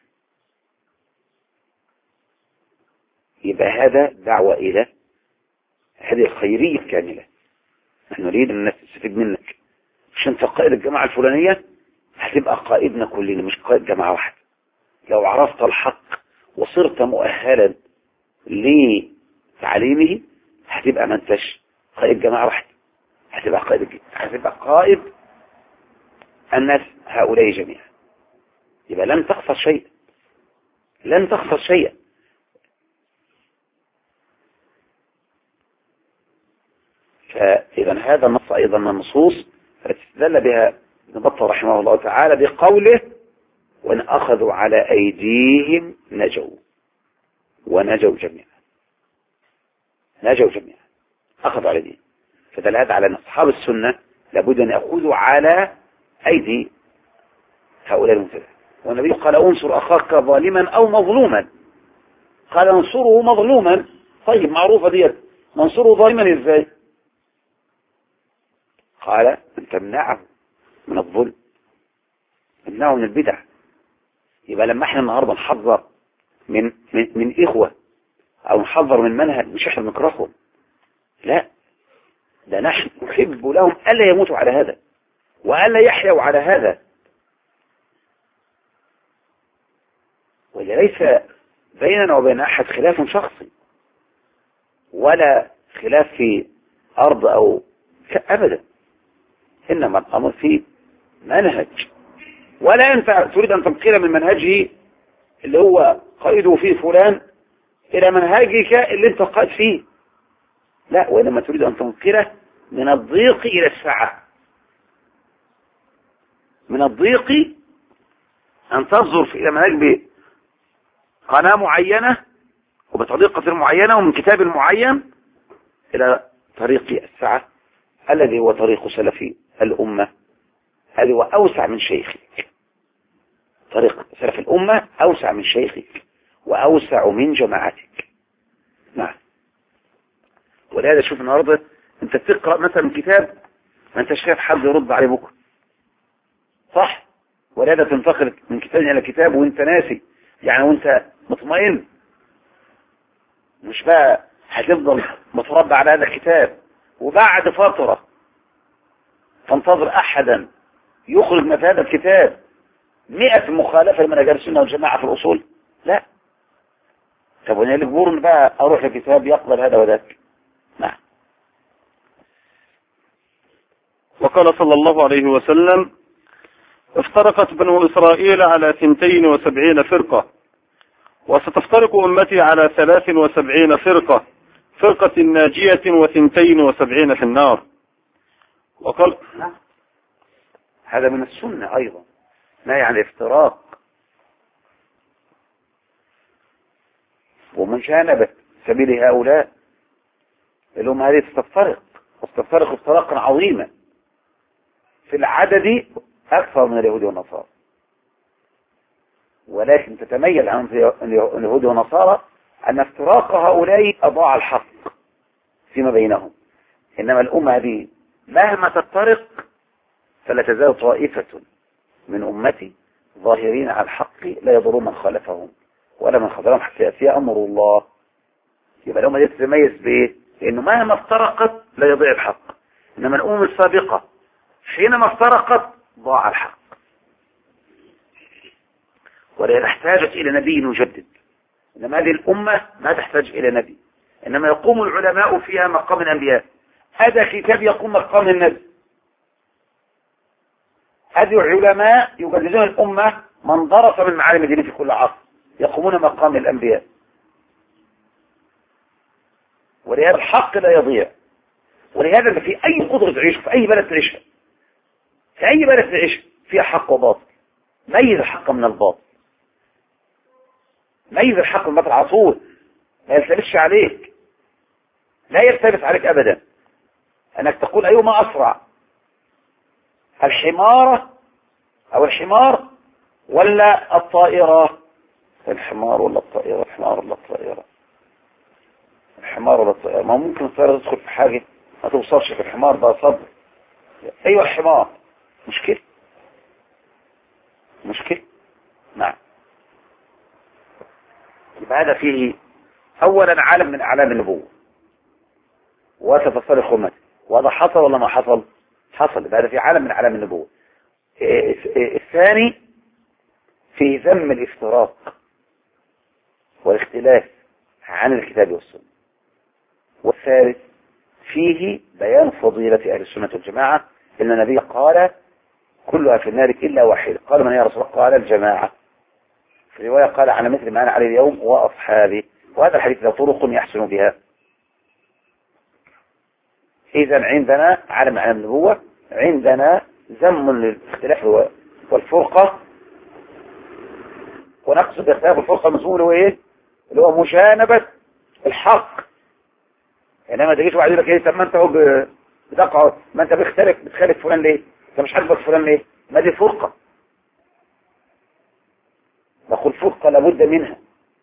يبقى هذا دعوة إلى هذه الخيرية الكاملة. نحن نريد أن الناس تستفيد منك، مش أنت قائد الجماعة الفلانية هتبقى قائدنا كلنا، مش قائد جماعة واحدة. لو عرفت الحق وصرت مؤهلا لتعليمه هتبقى ما انتش قائد جماعة واحدة، هتبقى قائد الناس هؤلاء جميعا. يبقى لن تخسر شيئا، لن تخسر شيئا. فإذا هذا النص أيضا من النصوص التي استدل بها ابن بطة رحمه الله تعالى بقوله وإن أخذوا على أيديهم نجوا، ونجوا جميعا، نجوا جميعا، أخذوا على أيديهم. فدل هذا على أن أصحاب السنة لابد أن يأخذوا على أيدي هؤلاء المبتدعين. والنبي قال انصر أخاك ظالما أو مظلوما، قال انصره مظلوما. طيب معروفة ديت، ننصره ظالما إزاي؟ قال أن تمنعه من الظلم، تمنعه من البدع. يبقى لما احنا النهارده نحذر من إخوة أو نحذر من منهج، مش احنا بنكرههم، لا، ده نحن نحب لهم ألا يموتوا على هذا وألا يحيوا على هذا. وليس بيننا وبين أحد خلاف شخصي ولا خلاف في أرض أو أبدا، إنما الأمر في منهج. ولا أنت تريد أن تنقل من منهجه اللي هو قائده فيه فلان إلى منهجك اللي أنت قائد فيه، لا، وإنما تريد أن تنقله من الضيق إلى السعة، من الضيق أن تنظر إلى منهج بقناة معينة وبطريقة معينة ومن كتاب معين إلى طريق السعة الذي هو طريق سلف الأمة. هذا هو أوسع من شيخك، طريق سلف الأمة أوسع من شيخك وأوسع من جماعتك. نعم. ولهذا شوف النهارده أنت تقرأ مثلا كتاب ما أنت شايف حد يرد عليه بكرة، صح؟ ولهذا تنتقل من كتاب إلى كتاب وأنت ناسي يعني، وأنت مطمئن، مش بقى هتفضل متربع على هذا الكتاب وبعد فترة تنتظر أحدا يخرج من هذا الكتاب 100 مخالفة لمنهج السنة والجماعة في الأصول. لا. طب وانا اللي بقول بقى اروح لكتاب يقبل هذا وذاك. نعم. وقال صلى الله عليه وسلم افترقت بنو إسرائيل على 72 فرقة، وستفترق أمتي على 73 فرقة، فرقة ناجية و72 في النار. وقال هذا من السنة أيضا، ما يعني افتراق ومجانبة سبيل هؤلاء اللي هم هذه تفترق، وتفترق افتراقا عظيما في العدد أكثر من اليهود والنصارى، ولكن تتميز عن اليهود والنصارى أن افتراق هؤلاء أضاع الحق فيما بينهم. إنما الأمة هذه مهما تفترق فلا تزال طائفة من أمتي ظاهرين على الحق لا يضرون من خالفهم ولا من خذلهم حتى يأتي أمر الله. يبقى الأمة دي تتميز بإيه؟ لأنه مهما افترقت لا يضيع الحق، إنما الأمم السابقة حينما افترقت ضاع الحق، ولا احتاجت إلى نبي يجدد. إنما هذه الأمة ما تحتاج إلى نبي، إنما يقوم العلماء فيها مقام الأنبياء. هذا كتاب يقوم مقام النبي، هذه العلماء يجددون الأمة من درس من معالم الدين في كل عصر، يقومون مقام الأنبياء. ولهذا الحق لا يضيع. ولهذا في أي قدرة تعيش، في أي بلد تعيشها، في أي بلد تعيش فيها حق وباطل، ميز الحق من الباطل، ميز الحق من الباطل على طول، ما يلتبسش عليك، لا يلتبس عليك أبدا أنك تقول أيهما أسرع، الحمارة أو الحمار ولا الطائرة؟ الحمار ولا الطائرة؟ الحمار ولا الطائرة؟ الحمار ولا الطائرة؟ ما ممكن الطائرة تدخل في حاجة ما توصلش في الحمار ده صبر. أيوة الحمار مشكلة، مشكلة. نعم. يبقى هذا فيه أولا عالم من أعلام النبوة وستفترق أمتي، وهذا حصل ولا ما حصل؟ حصل. يبقى هذا في عالم من أعلام النبوة. الثاني في ذم الافتراق والاختلاف عن الكتاب والسنة. والثالث فيه بيان فضيلة أهل السنة والجماعة، إن النبي قال كلها في النار إلا واحدة. قال من يا رسول الله؟ قال الجماعة. في رواية قال على مثل ما أنا عليه اليوم وأصحابي، وهذا الحديث له طرق يحسن بها. إذا عندنا على معنى النبوة، عندنا ذم للاختلاف والفرقة، ونقصد باختلاف الفرقة المسؤول هو إيه؟ اللي هو مجانبة الحق. إنما تجيش واحد يقول لك إيه، طب ما أنت هو بتقع، ما أنت بتخالف فلان ليه؟ أنت مش عاجبك فلان ليه؟ ما دي فرقة. نقول فرقة لابد منها،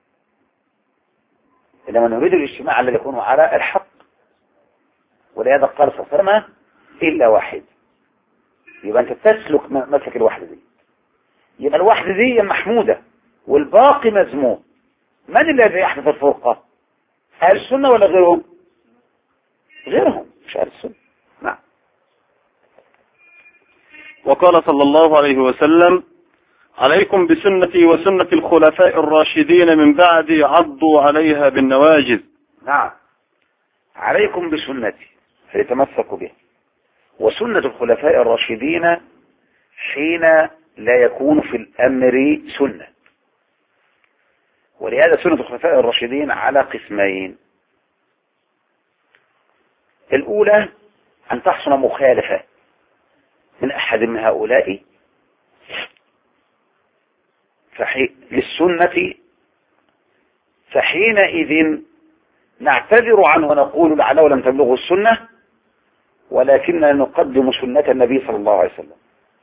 إنما نريد الاجتماع الذي يكون على الحق. ولهذا قال صلى الله عليه وسلم إلا واحد. يبقى أنت تسلك مسلك الوحدة دي، يبقى الوحدة دي محمودة والباقي مذموم. من الذي يحدث الفرقة؟ أهل السنة ولا غيرهم؟ غيرهم، مش أهل السنة. نعم. وقال صلى الله عليه وسلم: عليكم بسنتي وسنة الخلفاء الراشدين من بعدي عضوا عليها بالنواجذ. نعم، عليكم بسنتي فيتمسكوا بها، وسنة الخلفاء الراشدين حين لا يكون في الأمر سنة. ولهذا سنة الخلفاء الراشدين على قسمين: الأولى أن تحصل مخالفة من أحد من هؤلاء للسنة، فحينئذ نعتذر عنه ونقول لعله لم تبلغه السنة، ولكننا نقدم سنة النبي صلى الله عليه وسلم.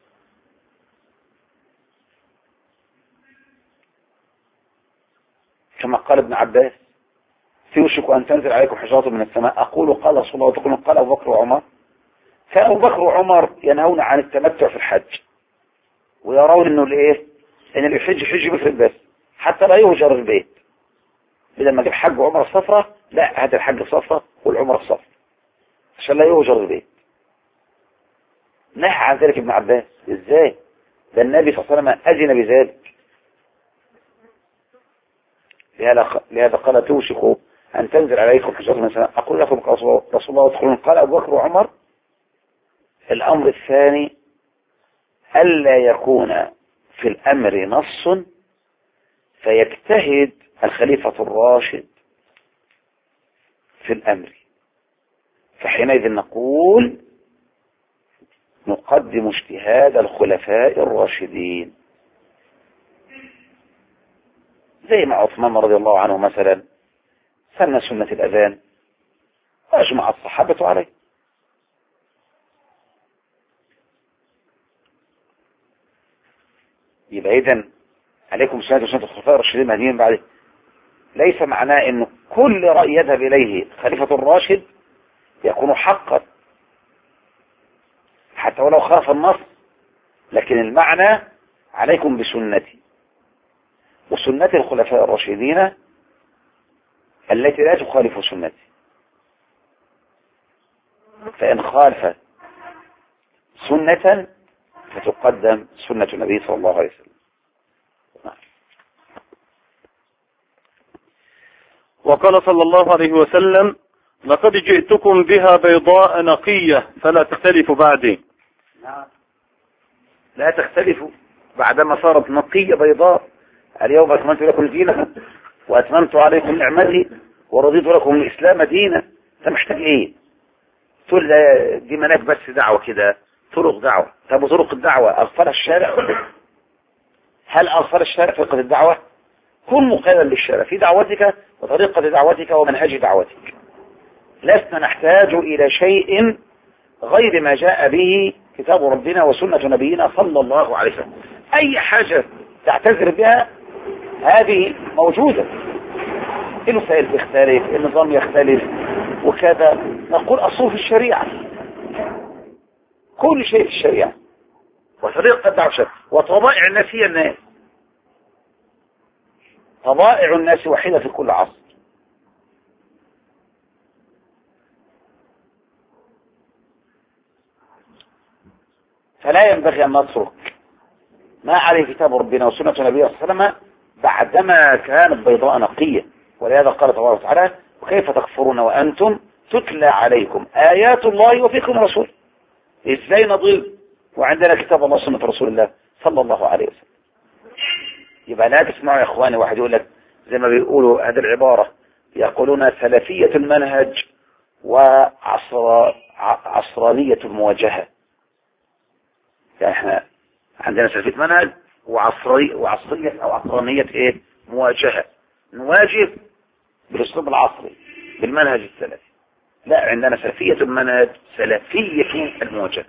كما قال ابن عباس: يوشك أن تنزل عليكم حجارة من السماء، أقول قال رسول الله وتقولون قال أبو بكر وعمر. كان أبو بكر وعمر ينهون عن التمتع في الحج، ويرون أنه الإيه؟ أن اللي يحج حج بفرد بس، حتى لا يهجر البيت. بدل ما جاب حج وعمر الصفرة، لا، هذا الحج صفرة والعمر الصفرة عشان لا يهجر البيت. نهى عن ذلك ابن عباس. ازاي؟ ده النبي صلى الله عليه وسلم أذن بذلك. لهذا قال: توشك أن تنزل عليكم حجارة من السماء، أقول لكم رسول الله وتقولون قال أبو بكر وعمر. الأمر الثاني: ألا يكون في الأمر نص فيجتهد الخليفة الراشد في الأمر، فحينئذ نقول نقدم اجتهاد الخلفاء الراشدين. زي ما عثمان رضي الله عنه مثلا سن سنة الأذان وأجمع الصحابة عليه. يبقى إذن عليكم سنة وسنة الخلفاء الراشدين المهديين بعده ليس معناه أنه كل رأي يذهب إليه خليفة الراشد يكون حقا حتى ولو خالف النص، لكن المعنى عليكم بسنتي وسنة الخلفاء الراشدين التي لا تخالف سنتي، فإن خالف سنة فتقدم سنة النبي صلى الله عليه وسلم. وقال صلى الله عليه وسلم: لقد جئتكم بها بيضاء نقية فلا تختلفوا بعدي. لا تختلفوا بعدما صارت نقية بيضاء. اليوم أكملت لكم دينكم وأتممت عليكم نعمتي ورضيت لكم الإسلام دينا. أنت محتاج إيه؟ تقول دي مناك بس دعوة كده، طرق دعوة. طب وطرق الدعوة أغفل الشارع؟ هل أغفل الشارع طريقة الدعوة؟ كن مقيدا بالشارع في دعوتك وطريقة دعوتك ومنهج دعوتك. لسنا نحتاج إلى شيء غير ما جاء به كتاب ربنا وسنة نبينا صلى الله عليه وسلم. أي حاجة تعتذر بها هذه موجودة. الوسائل تختلف، النظام يختلف وكذا، نقول أصول في الشريعة، كل شيء في الشريعة وطريقة الدعوة وطبائع الناس هي الناس. طبائع الناس وحيدة في كل عصر. فلا ينبغي أن نترك ما عليه كتاب ربنا وسنة نبينا صلى الله عليه وسلم بعدما كانت بيضاء نقية. ولهذا قال تبارك وتعالى: وكيف تكفرون وأنتم تتلى عليكم آيات الله وفيكم رسول. إزاي نضل وعندنا كتاب الله وسنة رسول الله صلى الله عليه وسلم؟ يبقى لا تسمعوا يا اخواني واحد يقول لك زي ما بيقولوا هذه العبارة، يقولون سلفية المنهج وعصرانية المواجهة. يعني احنا عندنا سلفية منهج وعصرية او عصرانية ايه؟ مواجهة. نواجه بالاسلوب العصري بالمنهج السلفي. لا، عندنا سلفية المنهج، سلفية المواجهة.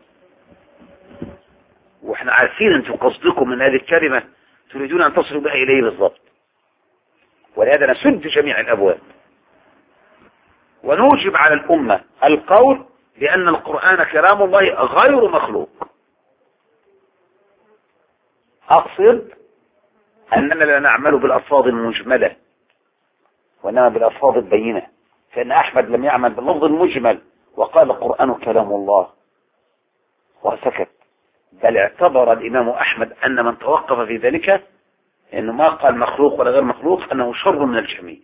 واحنا عارفين انتم قصدكم من هذه الكلمة تريدون ان تصلوا بها اليه بالضبط، ولهذا نسد جميع الابواب ونوجب على الامة القول بان القرآن كلام الله غير مخلوق. اقصد اننا لا نعمل بالالفاظ المجملة وانما بالالفاظ البينة، فان احمد لم يعمل باللفظ المجمل وقال القرآن كلام الله وسكت، بل اعتبر الامام احمد ان من توقف في ذلك انه ما قال مخلوق ولا غير مخلوق انه شر من الجميع.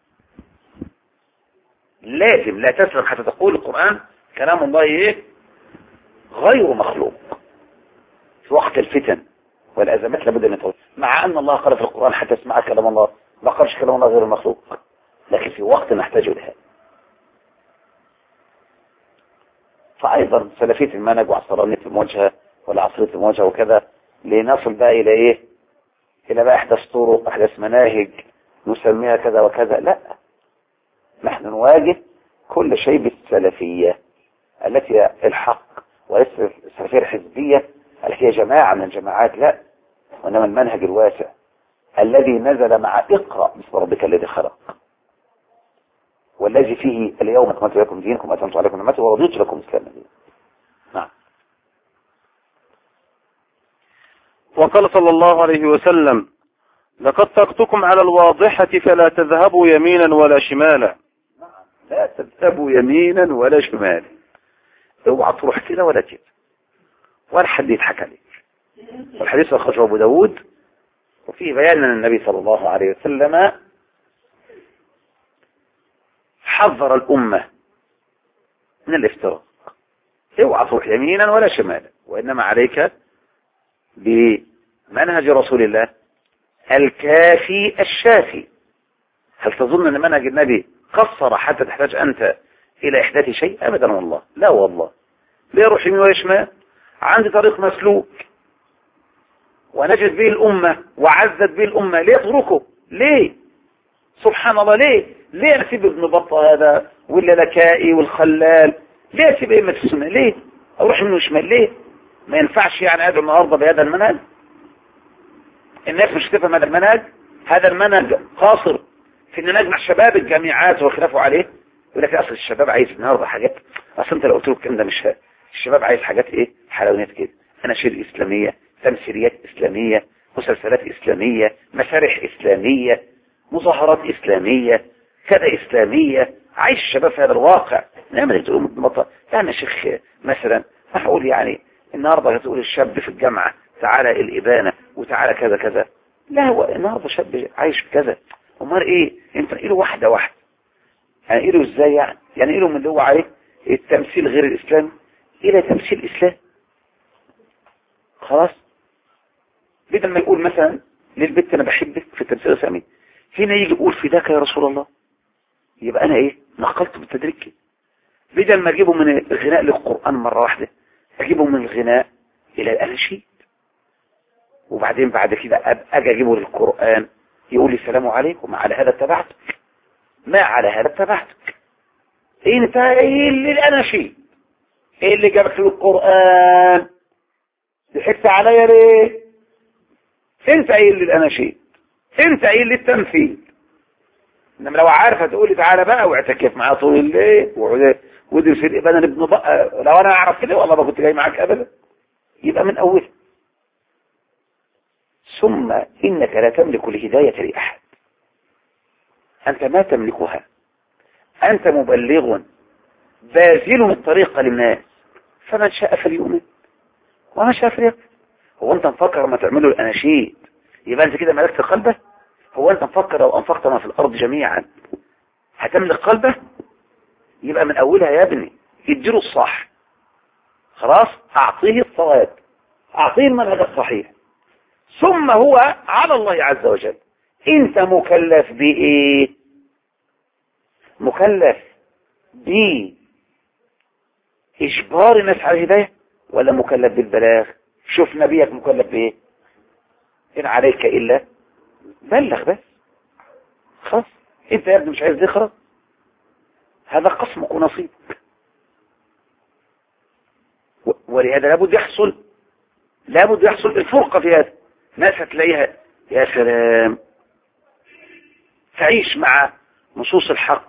لازم لا تسلم حتى تقول القرآن كلام الله ايه؟ غير مخلوق. في وقت الفتن والازمات لابد ان يتوقف، مع ان الله قال في القرآن حتى اسمع كلام الله، ما قالش كلام الله غير مخلوق، لكن في وقت نحتاج لها. فايضا سلفية المنهج وعصرانية المواجهة والعصرية المواجهة وكذا، لنصل بقى الى ايه؟ الى بقى احداث طرق، احداث مناهج نسميها كذا وكذا. لا، نحن نواجه كل شيء بالسلفية التي هي الحق، وليس السلفية الحزبية التي هي جماعة من الجماعات، لا، وإنما المنهج الواسع الذي نزل مع اقرأ باسم ربك الذي خلق، والذي فيه اليوم أكملت لكم دينكم وأتممت عليكم نعمتي ورضيت لكم الإسلام دينا. نعم. وقال صلى الله عليه وسلم: لقد تركتكم على الواضحة فلا تذهبوا يمينا ولا شمالا. لا تذهبوا يمينا ولا شمالا، اوعى تروح كده ولا كده، ولا حد يضحك عليك. والحديث أخرجه أبو داود، وفيه بيان أن النبي صلى الله عليه وسلم حذر الأمة من الافتراق. اوعى تروح يمينا ولا شمالا، وإنما عليك بمنهج رسول الله الكافي الشافي. هل تظن أن منهج النبي قصر حتى تحتاج أنت إلى إحداث شيء؟ أبدا والله، لا والله. ليه يروح يمين ولا شمال؟ عندي طريق مسلوك ونجد به الأمة وعزت به الأمة، ليه تتركه؟ ليه؟ سبحان الله، ليه أسيب ابن بطة هذا واللالكائي والخلال؟ ليه أسيب أئمة السنة؟ ليه أروح يمين وشمال؟ ليه؟ ما ينفعش يعني أدعو النهارده بهذا المنهج؟ الناس مش تفهم هذا المنهج. هذا المنهج قاصر في ان نجمع شباب الجامعات وخلافوا عليه. يقول لك اصل الشباب عايز النهارده حاجات، اصل انت لو قلت له الكلام ده مش الشباب عايز حاجات ايه؟ حلويات كده، اناشيد اسلاميه، تمثيليات اسلاميه، مسلسلات اسلاميه، مسارح اسلاميه، مظاهرات اسلاميه، كذا اسلاميه. عايش الشباب في هذا الواقع. نعمل تقول مطلع يعني يا شيخ مثلا هقول يعني النهارده هتقول الشاب في الجامعه تعالى الابانه وتعالى كذا كذا. لا، هو النهارده شاب عايش في كذا، امال ايه؟ انت نقله واحده واحده. يعني نقله ازاي؟ يعني نقله من اللي هو عليه التمثيل غير الاسلامي الى تمثيل اسلام. خلاص، بدل ما يقول مثلا للبنت انا بحبك في التمثيل الاسلامي، هنا يجي يقول فداك يا رسول الله، يبقى انا ايه؟ نقلته بالتدريج كده. بدل ما اجيبه من الغناء للقران مره واحده، اجيبه من الغناء الى الاناشيد، وبعدين بعد كده اجي اجيبه للقران يقول لي السلام عليكم، على هذا اتبعتك، ما على هذا اتبعتك. انت ايه اللي الاناشيد؟ ايه اللي جابك للقران؟ ضحكت عليا ليه؟ انت ايه اللي الاناشيد؟ انت ايه اللي التمثيل؟ انما لو عارفه تقول لي تعالى بقى واعتكف معاه طول الليل ودي في الابانه ابن بقى، لو انا اعرف كده والله ما كنت جاي معاك ابدا. يبقى من اول. ثم انك لا تملك الهدايه لاحد، انت ما تملكها، انت مبلغ باذل الطريق للناس، فمن شاء فليؤمن وما شاء فليكفر. هو انت مفكر ما تعمله الاناشيد يبقى انت كده ملكت قلبه؟ هو انت مفكر لو انفقت ما في الارض جميعا هتملك قلبه؟ يبقى من اولها يا ابني اديله الصح، خلاص اعطيه الصواب، اعطيه المنهج الصحيح، ثم هو على الله عز وجل. انت مكلف بايه؟ مكلف بإجبار الناس على الهداية ولا مكلف بالبلاغ؟ شوف نبيك مكلف بايه؟ إن عليك إلا بلغ بس، خلاص. انت يا ابني مش عايز ذكرى، هذا قسمك ونصيبك. ولهذا لابد يحصل الفرقة في هذا. ناس هتلاقيها يا سلام تعيش مع نصوص الحق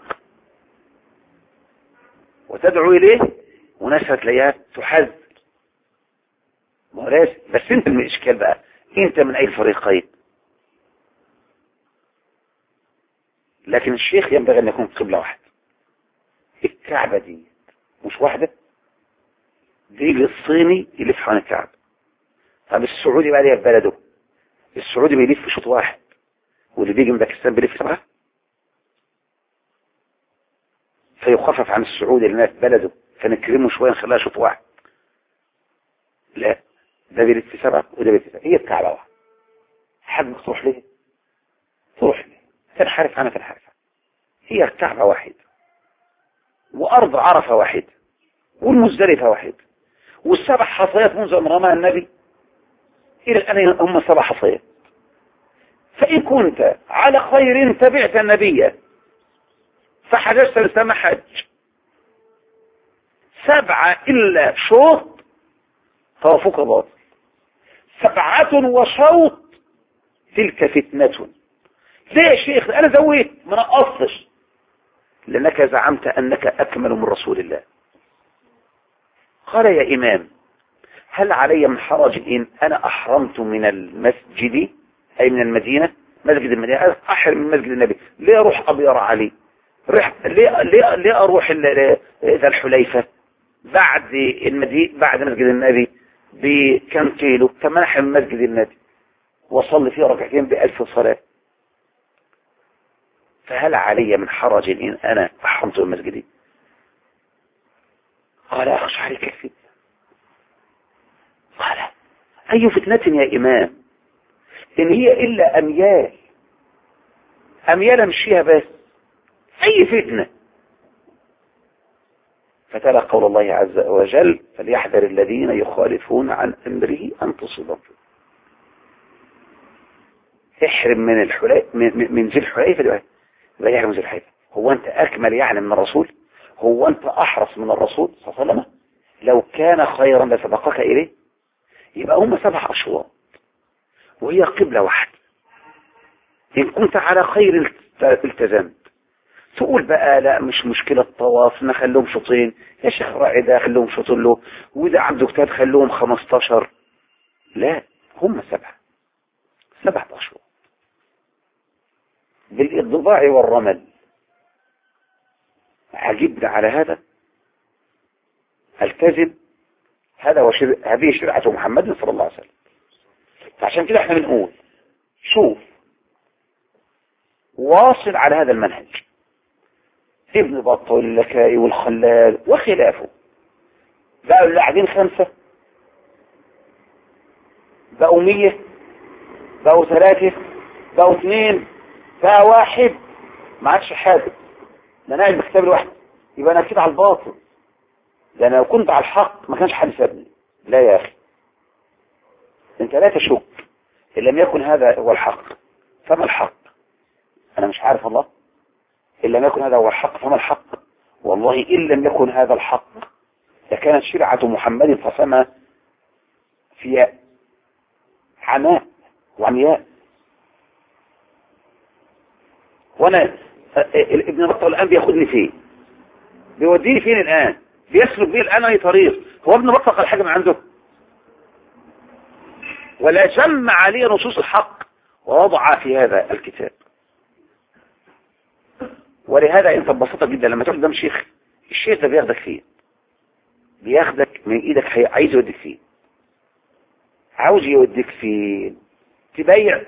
وتدعو إليه، وناس هتلاقيها تحذر. ما هو لازم، بس انت من الإشكال بقى، انت من أي فريقين؟ لكن الشيخ ينبغي أن يكون قبلة واحدة. الكعبة دي مش واحدة، بيجي الصيني يلف حوالين الكعبة. طب السعودي بقى ليه في بلده؟ السعودي بيلف شوط واحد، واللي بيجي من باكستان بيلف 7، فيخفف عن السعودي اللي في بلده فنكرمه شوية نخليها شوط واحد. لا، ده بيلف 7 وده بيلف 7. هي الكعبة واحدة. حد تروح ليه؟ تروح ليه؟ تنحرف عنها تنحرف عنها. هي الكعبة واحدة، وأرض عرفة واحدة، والمزدلفة واحدة، والسبع حصيات منذ أن رمى النبي إلى الآن هم 7 حصيات. فإن كنت على خير تبعت النبي فحججت لسما حج. 7 إلا شوط طوافك باطل، 7 وشوط تلك فتنة. ليه يا شيخ؟ أنا زويت ما نقصتش، لأنك زعمت أنك أكمل من رسول الله. قال يا إمام هل علي من حرج إن أنا أحرمت من المسجد أي من المدينة، مسجد المدينة، أحرم من مسجد النبي؟ ليه أروح أبيار علي؟ ليه أروح ذا الحليفة بعد المدينة بعد مسجد النبي بكم كيلو؟ كما أحرم من مسجد النبي وصلي فيه ركعتين ب1000 صلاة. فهل علي من حرج إن أنا أحرمت من مسجدي؟ قال أخشى عليك الفتنة. قال أي فتنة يا إمام؟ إن هي إلا أميال أمشيها بس، أي فتنة. فتلا قول الله عز وجل فليحذر الذين يخالفون عن أمره أن تصيبهم. احرم من ذي الحليفة، لا يحرم ذي الحليفة. هو أنت أكمل يعني من الرسول؟ هو أنت أحرص من الرسول صلى الله عليه وسلم؟ لو كان خيرا لسبقك إليه. يبقى هم 7 أشواط وهي قبلة واحدة. إن كنت على خير التزمت. تقول بقى لا مش مشكلة طواف نخلوهم شوطين، يا شيخ راعي ده خلوهم شوطين له، وإذا عنده كتاب خلوهم 15. لا، هم 7 أشواط بالإضباع والرمل. عجبنا على هذا، التزم. هذه شريعة محمد صلى الله عليه وسلم. فعشان كده احنا بنقول شوف، واصل على هذا المنهج. ابن بطة واللكائي والخلال وخلافه بقوا اللي قاعدين 5، بقوا 100، بقوا 3، بقوا 2، بقى 1، ما عادش حاجة. ده انا قاعد بكتاب الواحد، يبقى انا كده على الباطل. ده انا لو كنت على الحق ما كانش حد سابني. لا يا اخي، انت لا تشك. ان لم يكن هذا هو الحق فما الحق؟ انا مش عارف الله. ان لم يكن هذا هو الحق فما الحق؟ والله ان لم يكن هذا الحق لكانت شرعة محمد فما في عماء وعمياء. وانا ابن بطة الان بياخدني فين؟ بيوديني فين الان؟ بيسلك بيه الان اي طريق؟ هو ابن بطة قال حاجة من عنده؟ ولا جمع عليه نصوص الحق ووضع في هذا الكتاب. ولهذا انت ببساطة جدا لما تقول قدام شيخ، الشيخ ده بياخدك فين؟ بياخدك من ايدك، عايز يوديك فين؟ عاوز يوديك فين؟ تبيع؟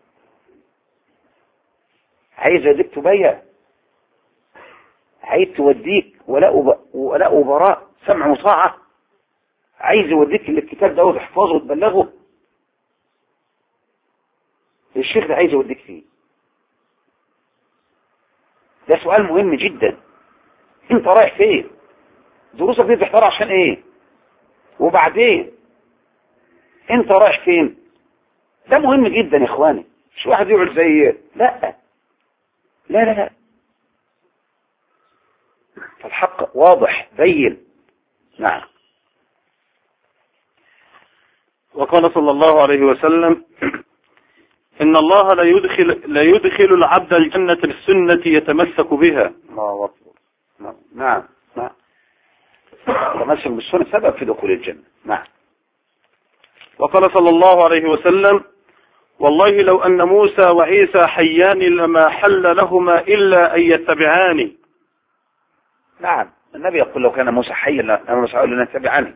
عايز يوديك تبيع؟ عايز توديك ولاء وبراء، سمع وطاعة؟ عايز يوديك الكتاب ده وتحفظه وتبلغه؟ الشيخ ده عايز يوديك فيه؟ ده سؤال مهم جدا. انت رايح فين؟ دروسك دي بتحضرها عشان ايه؟ وبعدين انت رايح فين؟ ده مهم جدا يا اخواني. مش واحد يقعد زي لا لا لا لا. فالحق واضح بين. نعم. وقال صلى الله عليه وسلم: إن الله لا يدخل العبد الجنة بالسنة يتمسك بها. الله أكبر. نعم نعم. تمسك بالسنة سبب في دخول الجنة. نعم. وقال صلى الله عليه وسلم: والله لو أن موسى وعيسى حيان لما حل لهما إلا أن يتبعاني. نعم. النبي يقول لو كان موسى حيا لنتبعني.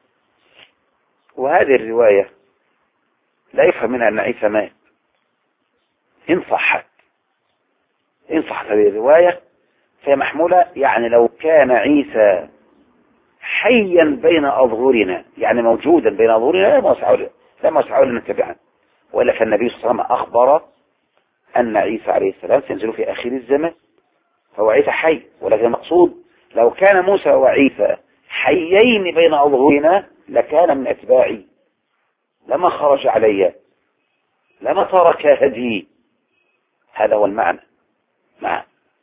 وهذه الرواية لا يفهم منها أن عيسى مات إن صحت هذه الرواية، فهي محمولة يعني لو كان عيسى حيا بين أظهرنا، يعني موجودا بين أظهرنا لما وسعوا لنتبعه. وإلا فالنبي صلى الله عليه وسلم أخبر أن عيسى عليه السلام سينزل في آخر الزمان، فهو عيسى حي. ولكن المقصود لو كان موسى وعيسى حيين بين أظهرنا لكان من أتباعي، لما خرج علي، لما ترك هدي. هذا هو المعنى. نعم.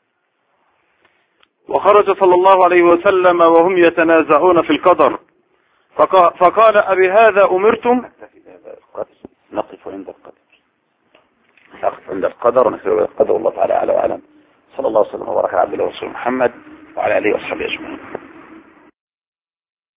وخرج صلى الله عليه وسلم وهم يتنازعون في القدر، فقال: أبي هذا أمرتم؟ نقف عند القدر ونكتفي بالقدر. والله تعالى أعلى وأعلم. صلى الله وسلم وبارك على عبده ورسوله محمد وعلى آله وصحبه أجمعين.